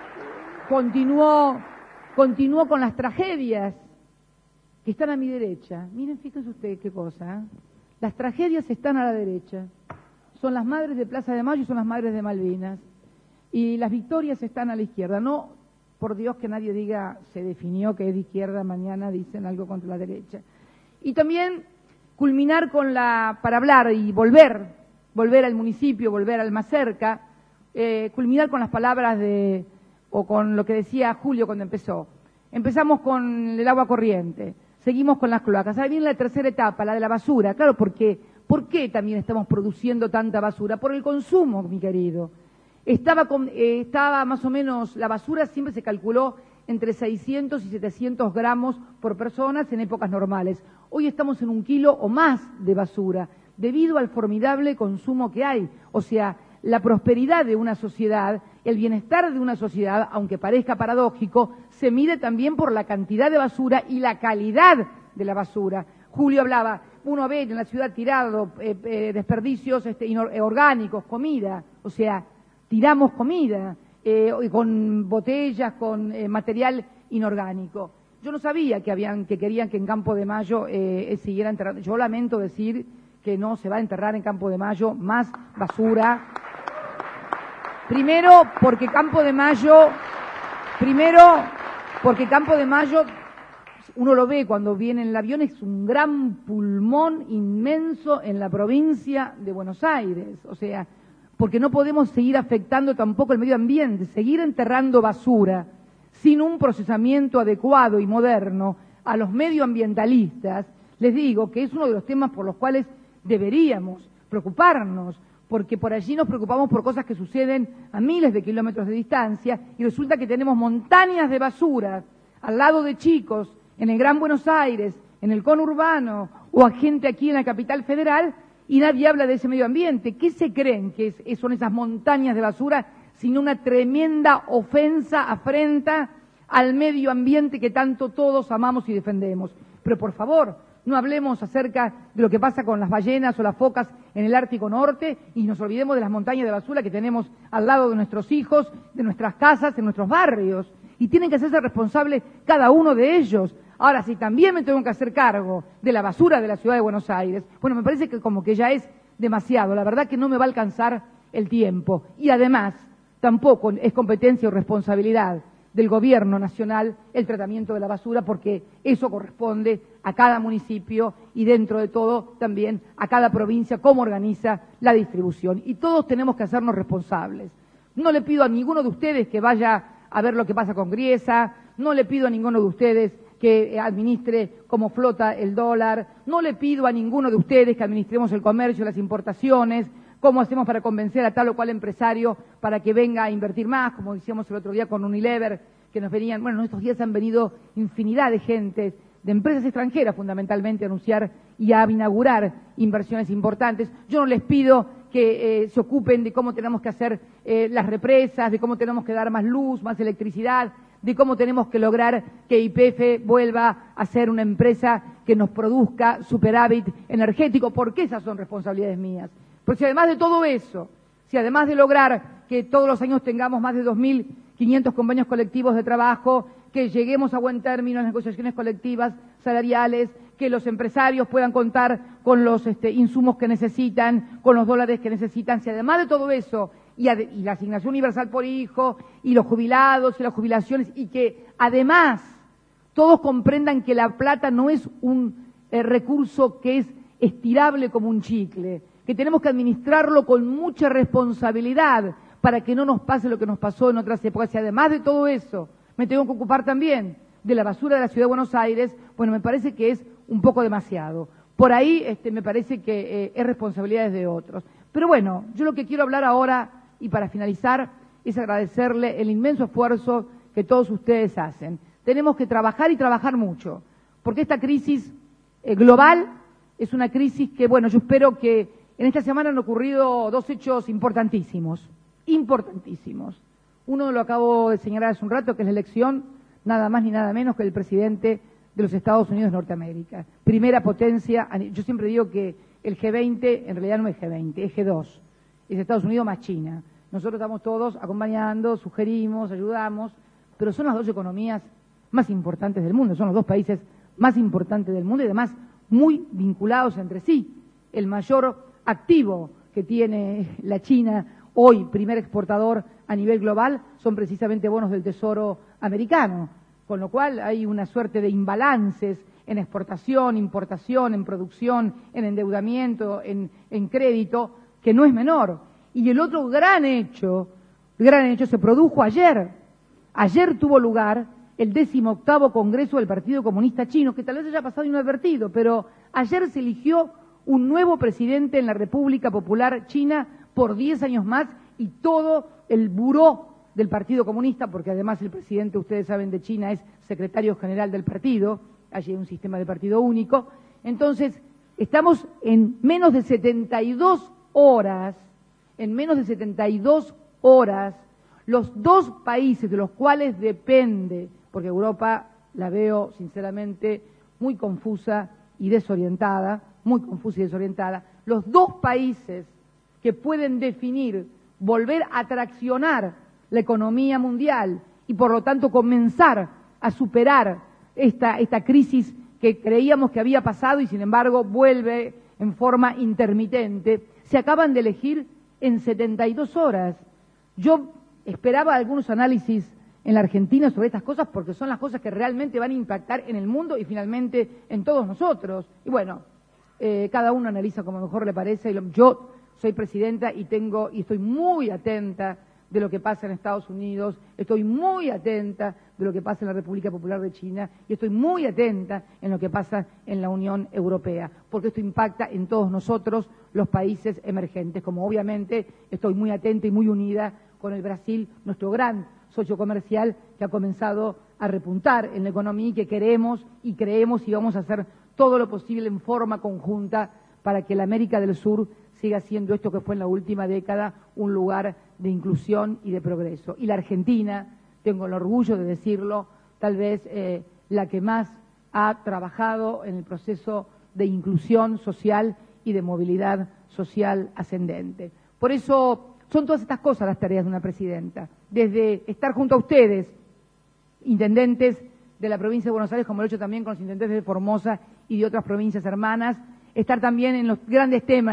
con las tragedias que están a mi derecha. Miren, fíjense ustedes qué cosa, las tragedias están a la derecha, son las madres de Plaza de Mayo y son las madres de Malvinas. Y las victorias están a la izquierda. No, por Dios, que nadie diga, se definió que es de izquierda, mañana dicen algo contra la derecha. Y también culminar para hablar y volver al municipio, volver al más cerca, culminar con las palabras o con lo que decía Julio cuando empezó. Empezamos con el agua corriente, seguimos con las cloacas. Ahora viene la tercera etapa, la de la basura. Claro, ¿por qué también estamos produciendo tanta basura? Por el consumo, mi querido. Estaba más o menos, la basura siempre se calculó entre 600 y 700 gramos por personas en épocas normales. Hoy estamos en 1 kilo o más de basura, debido al formidable consumo que hay. O sea, la prosperidad de una sociedad, el bienestar de una sociedad, aunque parezca paradójico, se mide también por la cantidad de basura y la calidad de la basura. Julio hablaba, uno ve en la ciudad tirado desperdicios orgánicos, comida, o sea, tiramos comida con botellas, con material inorgánico. Yo no sabía que querían que en Campo de Mayo siguiera enterrando. Yo lamento decir que no se va a enterrar en Campo de Mayo más basura. Primero, porque Campo de Mayo, uno lo ve cuando viene en el avión, es un gran pulmón inmenso en la provincia de Buenos Aires. O sea, porque no podemos seguir afectando tampoco el medio ambiente, seguir enterrando basura sin un procesamiento adecuado y moderno a los medioambientalistas. Les digo que es uno de los temas por los cuales deberíamos preocuparnos, porque por allí nos preocupamos por cosas que suceden a miles de kilómetros de distancia y resulta que tenemos montañas de basura al lado de chicos, en el Gran Buenos Aires, en el conurbano o a gente aquí en la capital federal, y nadie habla de ese medio ambiente. ¿Qué se creen que son esas montañas de basura sino una tremenda ofensa, afrenta al medio ambiente que tanto todos amamos y defendemos? Pero por favor, no hablemos acerca de lo que pasa con las ballenas o las focas en el Ártico Norte y nos olvidemos de las montañas de basura que tenemos al lado de nuestros hijos, de nuestras casas, de nuestros barrios. Y tienen que hacerse responsables cada uno de ellos. Ahora, si también me tengo que hacer cargo de la basura de la ciudad de Buenos Aires, bueno, me parece que como que ya es demasiado. La verdad que no me va a alcanzar el tiempo. Y además, tampoco es competencia o responsabilidad del gobierno nacional el tratamiento de la basura, porque eso corresponde a cada municipio y dentro de todo también a cada provincia cómo organiza la distribución. Y todos tenemos que hacernos responsables. No le pido a ninguno de ustedes que vaya a ver lo que pasa con Griesa, no le pido a ninguno de ustedes que administre cómo flota el dólar, no le pido a ninguno de ustedes que administremos el comercio, las importaciones, cómo hacemos para convencer a tal o cual empresario para que venga a invertir más, como decíamos el otro día con Unilever, que nos venían, bueno, en estos días han venido infinidad de gente, de empresas extranjeras fundamentalmente, a anunciar y a inaugurar inversiones importantes. Yo no les pido que se ocupen de cómo tenemos que hacer las represas, de cómo tenemos que dar más luz, más electricidad, de cómo tenemos que lograr que YPF vuelva a ser una empresa que nos produzca superávit energético, porque esas son responsabilidades mías. Pero si además de todo eso, si además de lograr que todos los años tengamos más de 2.500 convenios colectivos de trabajo, que lleguemos a buen término en las negociaciones colectivas salariales, que los empresarios puedan contar con los insumos que necesitan, con los dólares que necesitan, si además de todo eso, y la asignación universal por hijo, y los jubilados y las jubilaciones, y que además todos comprendan que la plata no es un recurso que es estirable como un chicle, que tenemos que administrarlo con mucha responsabilidad para que no nos pase lo que nos pasó en otras épocas. Y además de todo eso, me tengo que ocupar también de la basura de la Ciudad de Buenos Aires. Bueno, me parece que es un poco demasiado. Por ahí me parece que es responsabilidad de otros. Pero bueno, yo lo que quiero hablar ahora, y para finalizar, es agradecerle el inmenso esfuerzo que todos ustedes hacen. Tenemos que trabajar y trabajar mucho, porque esta crisis global es una crisis que, bueno, yo espero que en esta semana han ocurrido dos hechos importantísimos, importantísimos. Uno lo acabo de señalar hace un rato, que es la elección, nada más ni nada menos que el presidente de los Estados Unidos de Norteamérica. Primera potencia, yo siempre digo que el G20 en realidad no es G20, es G2, es Estados Unidos más China. Nosotros estamos todos acompañando, sugerimos, ayudamos, pero son las dos economías más importantes del mundo, son los dos países más importantes del mundo y además muy vinculados entre sí. El mayor activo que tiene la China hoy, primer exportador a nivel global, son precisamente bonos del Tesoro americano, con lo cual hay una suerte de imbalances en exportación, importación, en producción, en endeudamiento, en crédito, que no es menor. Y el otro gran hecho se produjo ayer. Ayer tuvo lugar el 18º Congreso del Partido Comunista Chino, que tal vez haya pasado inadvertido, pero ayer se eligió un nuevo presidente en la República Popular China por 10 años más, y todo el buró del Partido Comunista, porque además el presidente, ustedes saben, de China es secretario general del partido, allí hay un sistema de partido único. Entonces, estamos en menos de 72 horas, los dos países de los cuales depende, porque Europa la veo sinceramente muy confusa y desorientada, los dos países que pueden definir, volver a traccionar la economía mundial y por lo tanto comenzar a superar esta crisis que creíamos que había pasado y sin embargo vuelve en forma intermitente, se acaban de elegir en 72 horas. Yo esperaba algunos análisis en la Argentina sobre estas cosas porque son las cosas que realmente van a impactar en el mundo y finalmente en todos nosotros. Y bueno, cada uno analiza como mejor le parece. Yo soy presidenta y estoy muy atenta de lo que pasa en Estados Unidos, estoy muy atenta de lo que pasa en la República Popular de China y estoy muy atenta en lo que pasa en la Unión Europea, porque esto impacta en todos nosotros, los países emergentes, como obviamente estoy muy atenta y muy unida con el Brasil, nuestro gran socio comercial, que ha comenzado a repuntar en la economía y que queremos y creemos y vamos a hacer todo lo posible en forma conjunta para que la América del Sur siga siendo esto que fue en la última década un lugar de inclusión y de progreso. Y la Argentina, tengo el orgullo de decirlo, tal vez la que más ha trabajado en el proceso de inclusión social y de movilidad social ascendente. Por eso son todas estas cosas las tareas de una presidenta, desde estar junto a ustedes, intendentes de la provincia de Buenos Aires, como lo he hecho también con los intendentes de Formosa y de otras provincias hermanas, estar también en los grandes temas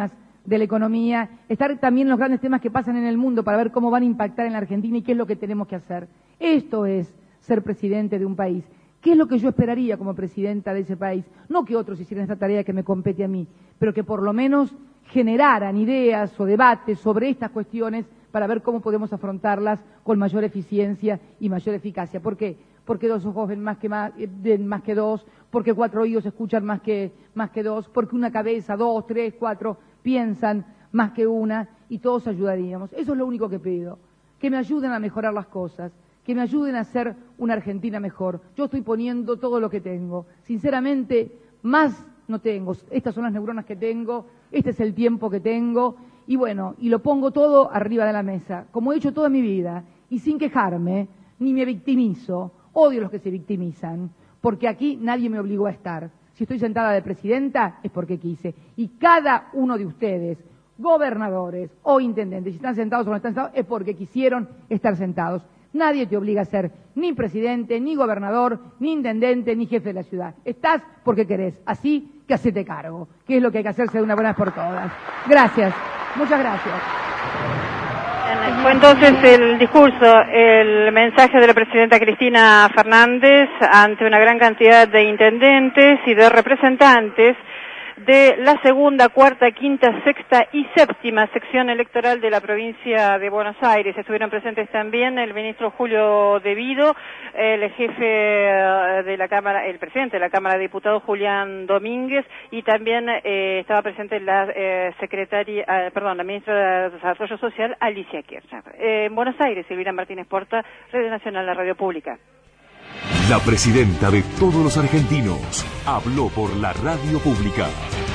de la economía, estar también en los grandes temas que pasan en el mundo para ver cómo van a impactar en la Argentina y qué es lo que tenemos que hacer. Esto es ser presidente de un país. ¿Qué es lo que yo esperaría como presidenta de ese país? No que otros hicieran esta tarea que me compete a mí, pero que por lo menos generaran ideas o debates sobre estas cuestiones para ver cómo podemos afrontarlas con mayor eficiencia y mayor eficacia. ¿Por qué? Porque 2 ojos ven más que 2, porque 4 oídos escuchan más que 2, porque una cabeza, 2, 3, 4 piensan más que una, y todos ayudaríamos. Eso es lo único que pido, que me ayuden a mejorar las cosas, que me ayuden a hacer una Argentina mejor. Yo estoy poniendo todo lo que tengo. Sinceramente, más no tengo. Estas son las neuronas que tengo, este es el tiempo que tengo, y bueno, y lo pongo todo arriba de la mesa, como he hecho toda mi vida, y sin quejarme, ni me victimizo. Odio a los que se victimizan, porque aquí nadie me obligó a estar. Si estoy sentada de presidenta, es porque quise. Y cada uno de ustedes, gobernadores o intendentes, si están sentados o no están sentados, es porque quisieron estar sentados. Nadie te obliga a ser ni presidente, ni gobernador, ni intendente, ni jefe de la ciudad. Estás porque querés, así que hacete cargo, que es lo que hay que hacerse de una buena vez por todas. Gracias, muchas gracias. Fue entonces el discurso, el mensaje de la presidenta Cristina Fernández ante una gran cantidad de intendentes y de representantes de la segunda, cuarta, quinta, sexta y séptima sección electoral de la provincia de Buenos Aires. Estuvieron presentes también el ministro Julio De Vido, el jefe de la Cámara, el presidente de la Cámara de Diputados Julián Domínguez, y también estaba presente la la ministra de Desarrollo Social Alicia Kirchner. En Buenos Aires, Silvina Martínez Porta, Radio Nacional, la radio pública. La presidenta de todos los argentinos habló por la radio pública.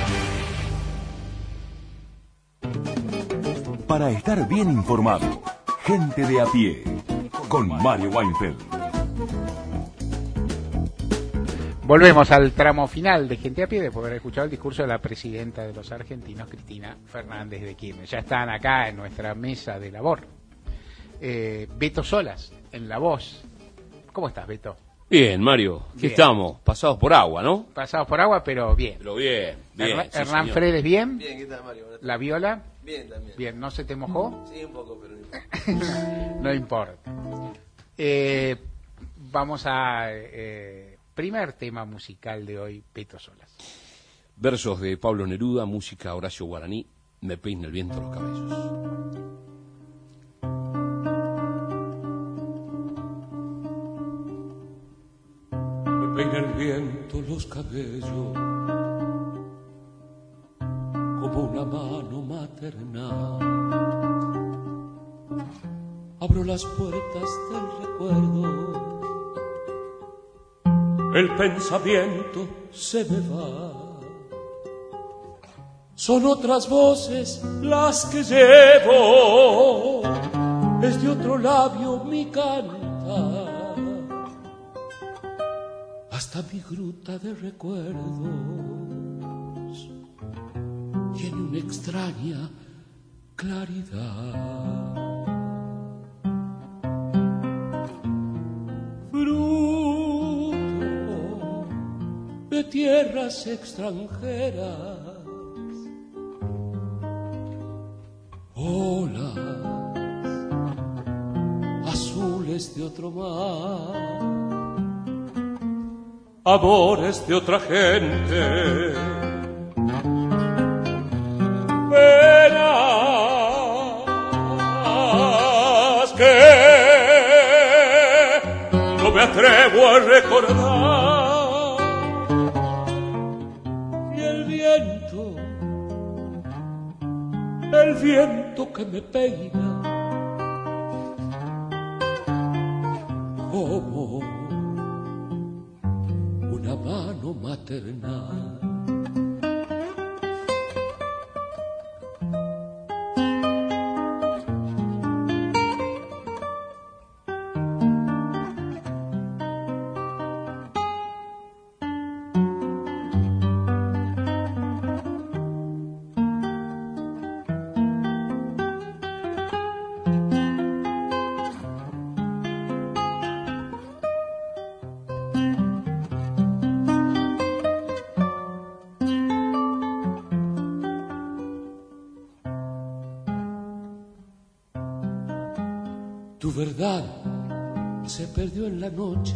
Para estar bien informado, gente de a pie, con Mario Weinfeld. Volvemos al tramo final de Gente a Pie después de haber escuchado el discurso de la presidenta de los argentinos, Cristina Fernández de Kirchner. Ya están acá en nuestra mesa de labor. Beto Solas, en la voz. ¿Cómo estás, Beto? Bien, Mario, aquí estamos, pasados por agua, ¿no? Pasados por agua, pero bien. Pero bien. Hernán Fredes, ¿bien? Bien, ¿qué tal, Mario? ¿La Viola? Bien, también. Bien, ¿no se te mojó? Sí, un poco, pero no importa. No importa. Vamos a... primer tema musical de hoy, Beto Solas. Versos de Pablo Neruda, música Horacio Guaraní, Me peina el viento los cabellos. Peina el viento los cabellos como una mano maternal. Abro las puertas del recuerdo, el pensamiento se me va. Son otras voces las que llevo, es de otro labio mi cantar. Hasta mi gruta de recuerdos tiene una extraña claridad. Fruto de tierras extranjeras, olas azules de otro mar, amores de otra gente, penas que no me atrevo a recordar. Y el viento que me peina, como una mano maternal. verdad se perdió en la noche.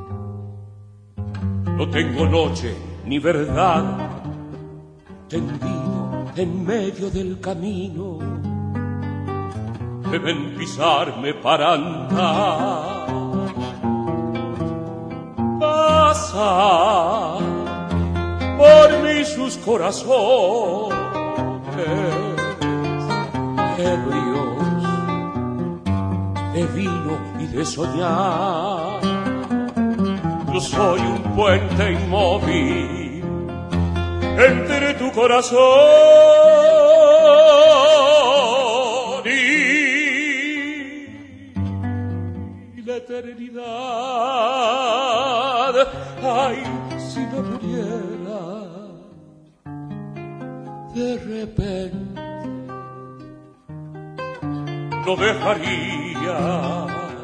No tengo noche ni verdad, tendido en medio del camino. Deben pisarme para andar. Pasa por mí sus corazones ebrios de vino y de soñar. Yo soy un puente inmóvil entre tu corazón y la eternidad. Ay, si me muriera de repente, no dejaría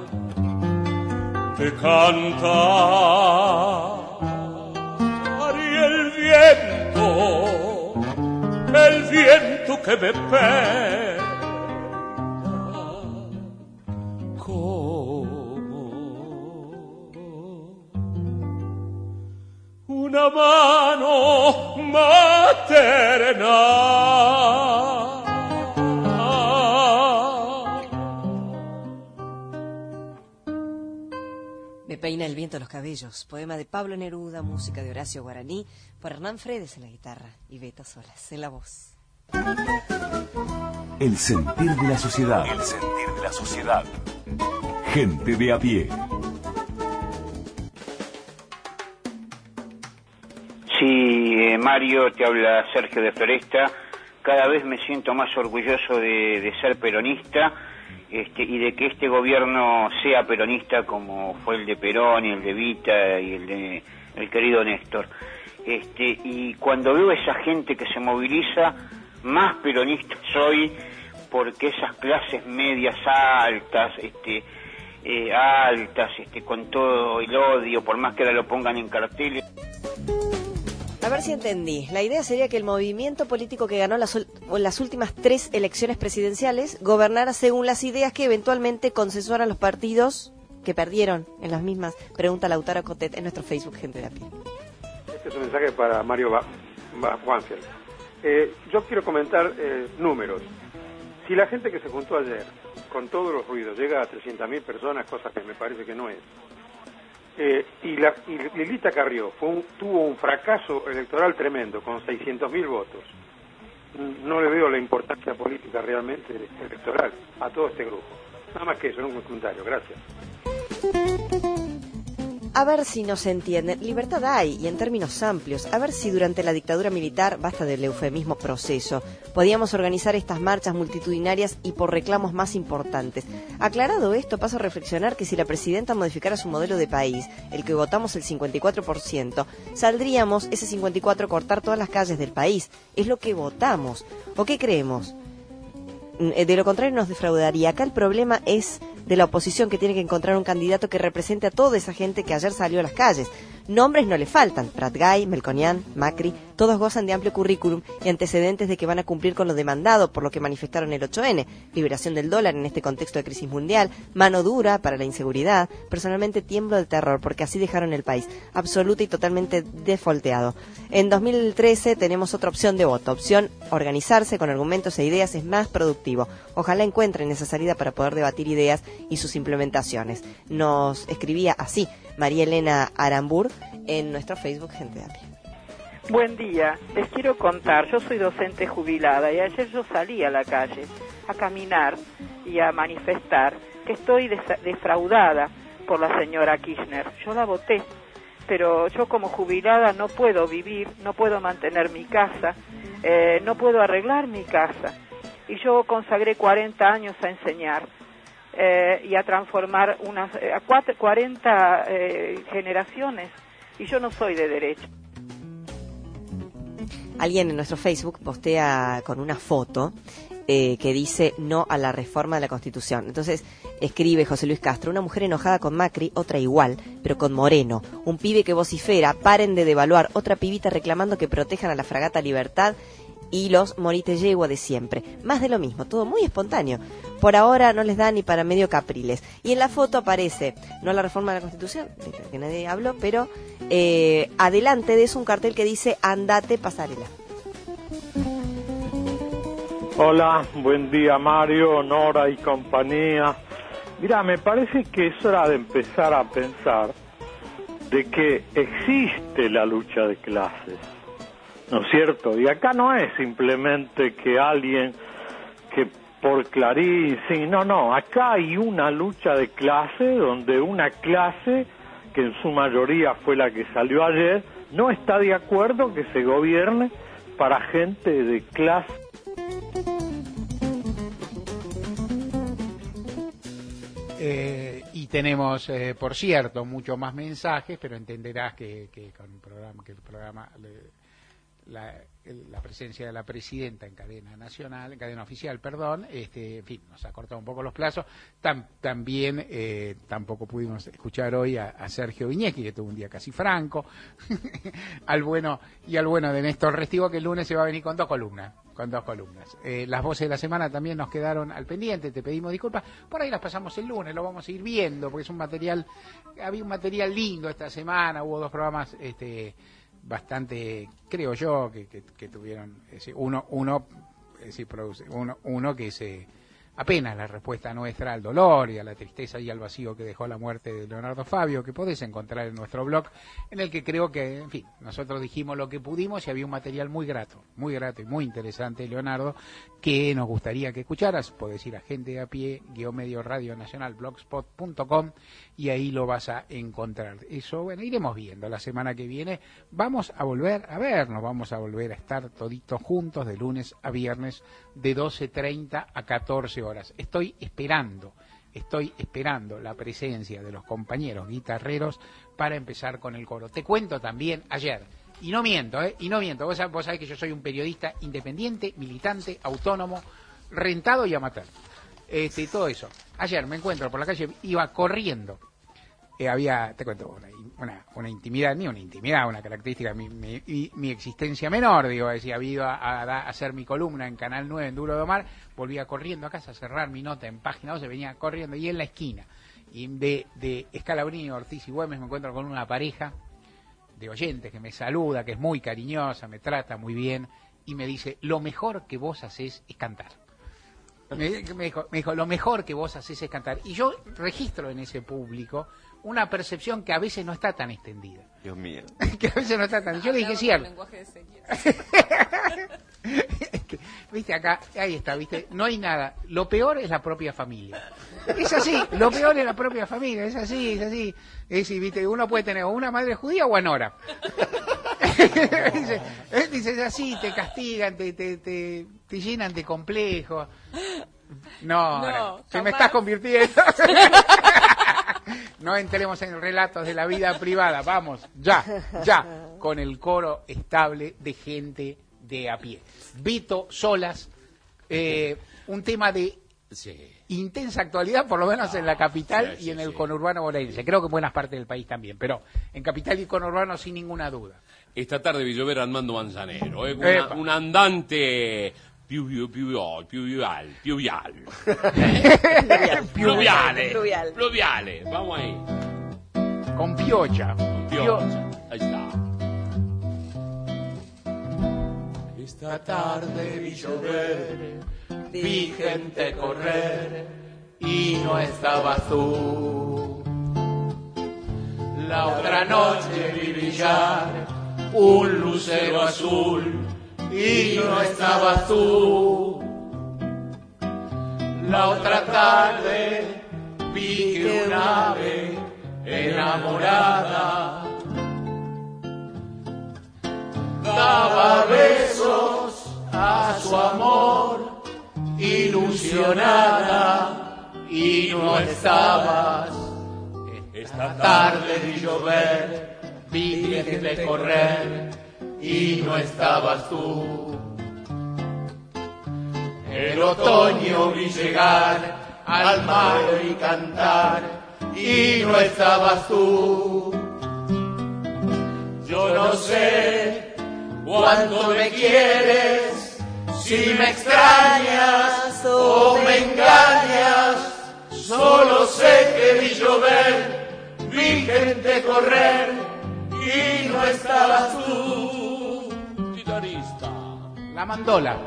de cantar. Y el viento que me pega, como una mano materna. Me peina el viento los cabellos, poema de Pablo Neruda, música de Horacio Guaraní, por Hernán Fredes en la guitarra y Beto Solas en la voz. El sentir de la sociedad. El sentir de la sociedad. Gente de a pie. Sí, Mario, te habla Sergio de Floresta. Cada vez me siento más orgulloso de ser peronista. Y de que este gobierno sea peronista como fue el de Perón y el de Vita y el de el querido Néstor. Y cuando veo a esa gente que se moviliza, más peronista soy, porque esas clases medias altas, con todo el odio, por más que ahora lo pongan en carteles. A ver si entendí. La idea sería que el movimiento político que ganó las últimas 3 elecciones presidenciales gobernara según las ideas que eventualmente consensuaran los partidos que perdieron en las mismas. Pregunta Lautaro Cotet en nuestro Facebook, Gente de a pie. Este es un mensaje para Mario Banfield. Yo quiero comentar números. Si la gente que se juntó ayer, con todos los ruidos, llega a 300.000 personas, cosa que me parece que no es, y Lilita Carrió tuvo un fracaso electoral tremendo, con 600.000 votos. No le veo la importancia política realmente electoral a todo este grupo. Nada más que eso, en un comentario. Gracias. A ver si nos entienden. Libertad hay, y en términos amplios. A ver si durante la dictadura militar, basta del eufemismo proceso, podíamos organizar estas marchas multitudinarias y por reclamos más importantes. Aclarado esto, paso a reflexionar que si la presidenta modificara su modelo de país, el que votamos el 54%, saldríamos ese 54% a cortar todas las calles del país. Es lo que votamos. ¿O qué creemos? De lo contrario nos defraudaría. Acá el problema es de la oposición, que tiene que encontrar un candidato que represente a toda esa gente que ayer salió a las calles. Nombres no le faltan: Pratgay, Melconian, Macri, todos gozan de amplio currículum y antecedentes de que van a cumplir con lo demandado por lo que manifestaron el 8N, liberación del dólar en este contexto de crisis mundial, mano dura para la inseguridad. Personalmente tiemblo de terror porque así dejaron el país, absoluta y totalmente defolteado. En 2013 tenemos otra opción de voto, opción organizarse con argumentos e ideas es más productivo. Ojalá encuentren esa salida para poder debatir ideas y sus implementaciones. Nos escribía así María Elena Arambur en nuestro Facebook, Gente de a pie. Buen día, les quiero contar, yo soy docente jubilada y ayer yo salí a la calle a caminar y a manifestar que estoy defraudada por la señora Kirchner. Yo la voté, pero yo como jubilada no puedo vivir, no puedo mantener mi casa, no puedo arreglar mi casa. Y yo consagré 40 años a enseñar y a transformar 40 generaciones, y yo no soy de derecha. Alguien en nuestro Facebook postea con una foto que dice no a la reforma de la Constitución. Entonces escribe José Luis Castro: una mujer enojada con Macri, otra igual, pero con Moreno. Un pibe que vocifera: paren de devaluar. Otra pibita reclamando que protejan a la fragata Libertad y los morite yegua de siempre. Más de lo mismo, todo muy espontáneo. Por ahora no les da ni para medio capriles. Y en la foto aparece, no la reforma de la Constitución, de la que nadie habló, pero adelante de eso un cartel que dice andate pasarela. Hola, buen día Mario, Nora y compañía. Mira, me parece que es hora de empezar a pensar de que existe la lucha de clases, ¿no es cierto? Y acá no es simplemente que alguien que por Clarín, sí, no, acá hay una lucha de clases donde una clase, que en su mayoría fue la que salió ayer, no está de acuerdo que se gobierne para gente de clase. Y tenemos, por cierto, muchos más mensajes, pero entenderás que con el programa la presencia de la presidenta en cadena nacional, en cadena oficial, perdón, en fin, nos ha cortado un poco los plazos. También tampoco pudimos escuchar hoy a Sergio Viñeschi, que tuvo un día casi franco, al bueno de Néstor Restivo, que el lunes se va a venir con dos columnas. Las voces de la semana también nos quedaron al pendiente, te pedimos disculpas, por ahí las pasamos el lunes, lo vamos a ir viendo, porque había un material lindo esta semana, hubo dos programas bastante, creo yo, que tuvieron uno que se apenas la respuesta nuestra al dolor y a la tristeza y al vacío que dejó la muerte de Leonardo Fabio, que podés encontrar en nuestro blog, en el que creo que, en fin, nosotros dijimos lo que pudimos y había un material muy grato y muy interesante, Leonardo, que nos gustaría que escucharas. Podés ir a Gente de a Pie, _medio Radio Nacional, blogspot.com, y ahí lo vas a encontrar. Eso, bueno, iremos viendo la semana que viene. Vamos a volver a vernos, vamos a volver a estar toditos juntos de lunes a viernes de 12:30 a 14 horas. Estoy esperando la presencia de los compañeros guitarreros para empezar con el coro. Te cuento también ayer, y no miento, vos sabés que yo soy un periodista independiente, militante, autónomo, rentado y amateur. Todo eso. Ayer me encuentro por la calle, iba corriendo. Te cuento, una intimidad, una característica, mi existencia menor, digo, había ido a hacer mi columna en Canal 9 en Duro de Omar, volvía corriendo a casa a cerrar mi nota en Página 12, venía corriendo, y en la esquina, y de Scalabrini, Ortiz y Güemes me encuentro con una pareja de oyentes que me saluda, que es muy cariñosa, me trata muy bien, y me dice, lo mejor que vos hacés es cantar. Me dijo, lo mejor que vos hacés es cantar. Y yo registro en ese público una percepción que a veces no está tan extendida. Dios mío. Que a veces no está tan... Yo le dije, cierto. Viste, acá, ahí está, viste, no hay nada. Lo peor es la propia familia. Es así, lo peor es la propia familia, es así. Es así, viste, uno puede tener o una madre judía o a Nora. Dice, es así, te castigan, te llenan de complejos. No, se me estás convirtiendo. No entremos en relatos de la vida privada, vamos, ya, con el coro estable de Gente de a Pie. Vito Solas, un tema de intensa actualidad, por lo menos en la capital y en el conurbano bonaerense. Creo que en buenas partes del país también, pero en capital y conurbano sin ninguna duda. Esta tarde vi llover Armando Manzanero, un andante pluviale. Vamos ahí. Con pioggia. Ahí está. Esta tarde vi llover, vi gente correr y no estabas tú. La otra noche vi brillar un lucero azul y no estabas tú. La otra tarde vi que un ave enamorada daba besos a su amor, ilusionada, y no estabas. Esta tarde vi llover, vi gente correr y no estabas tú. El otoño vi llegar al mar y cantar y no estabas tú. Yo no sé cuánto me quieres, Si me extrañas o me engañas, solo sé que vi llover, vi gente correr y no estabas tú. Guitarrista. La mandola.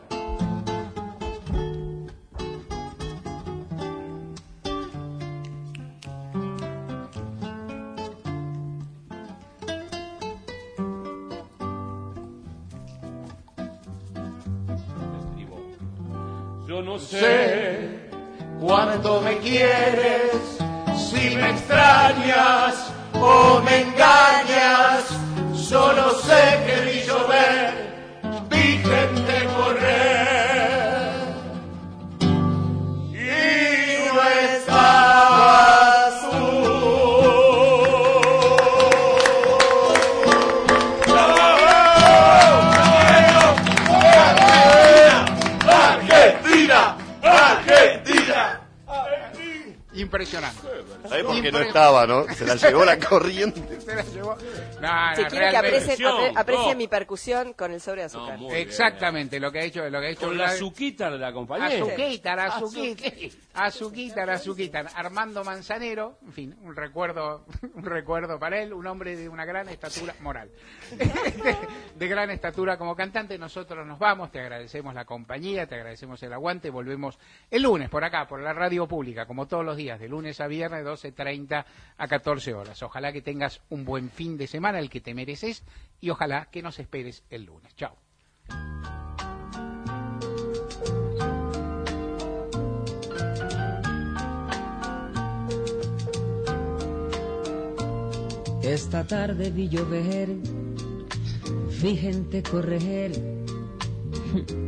Yo no sé cuánto me quieres, si me extrañas o me engañas, solo sé que vi llover, vi gente correr y no estabas tú. ¡Argentina! ¡Argentina! Impresionante. ¿Sabés por qué no estaba, no? Se la llevó la corriente. Se la llevó. Si quiero que aprecien mi percusión con el sobre de azúcar. Exactamente, lo que ha hecho con la azuquita de la compañera. Azuquita. Armando Manzanero, en fin, un recuerdo para él, un hombre de una gran estatura moral. de gran estatura como cantante. Nosotros nos vamos, te agradecemos la compañía, te agradecemos el aguante, volvemos el lunes por acá, por la radio pública, como todos los días, de lunes a viernes, 12:30 a 14 horas. Ojalá que tengas un buen fin de semana, el que te mereces, y ojalá que nos esperes el lunes. Chao. Esta tarde vi llover, vi gente correr.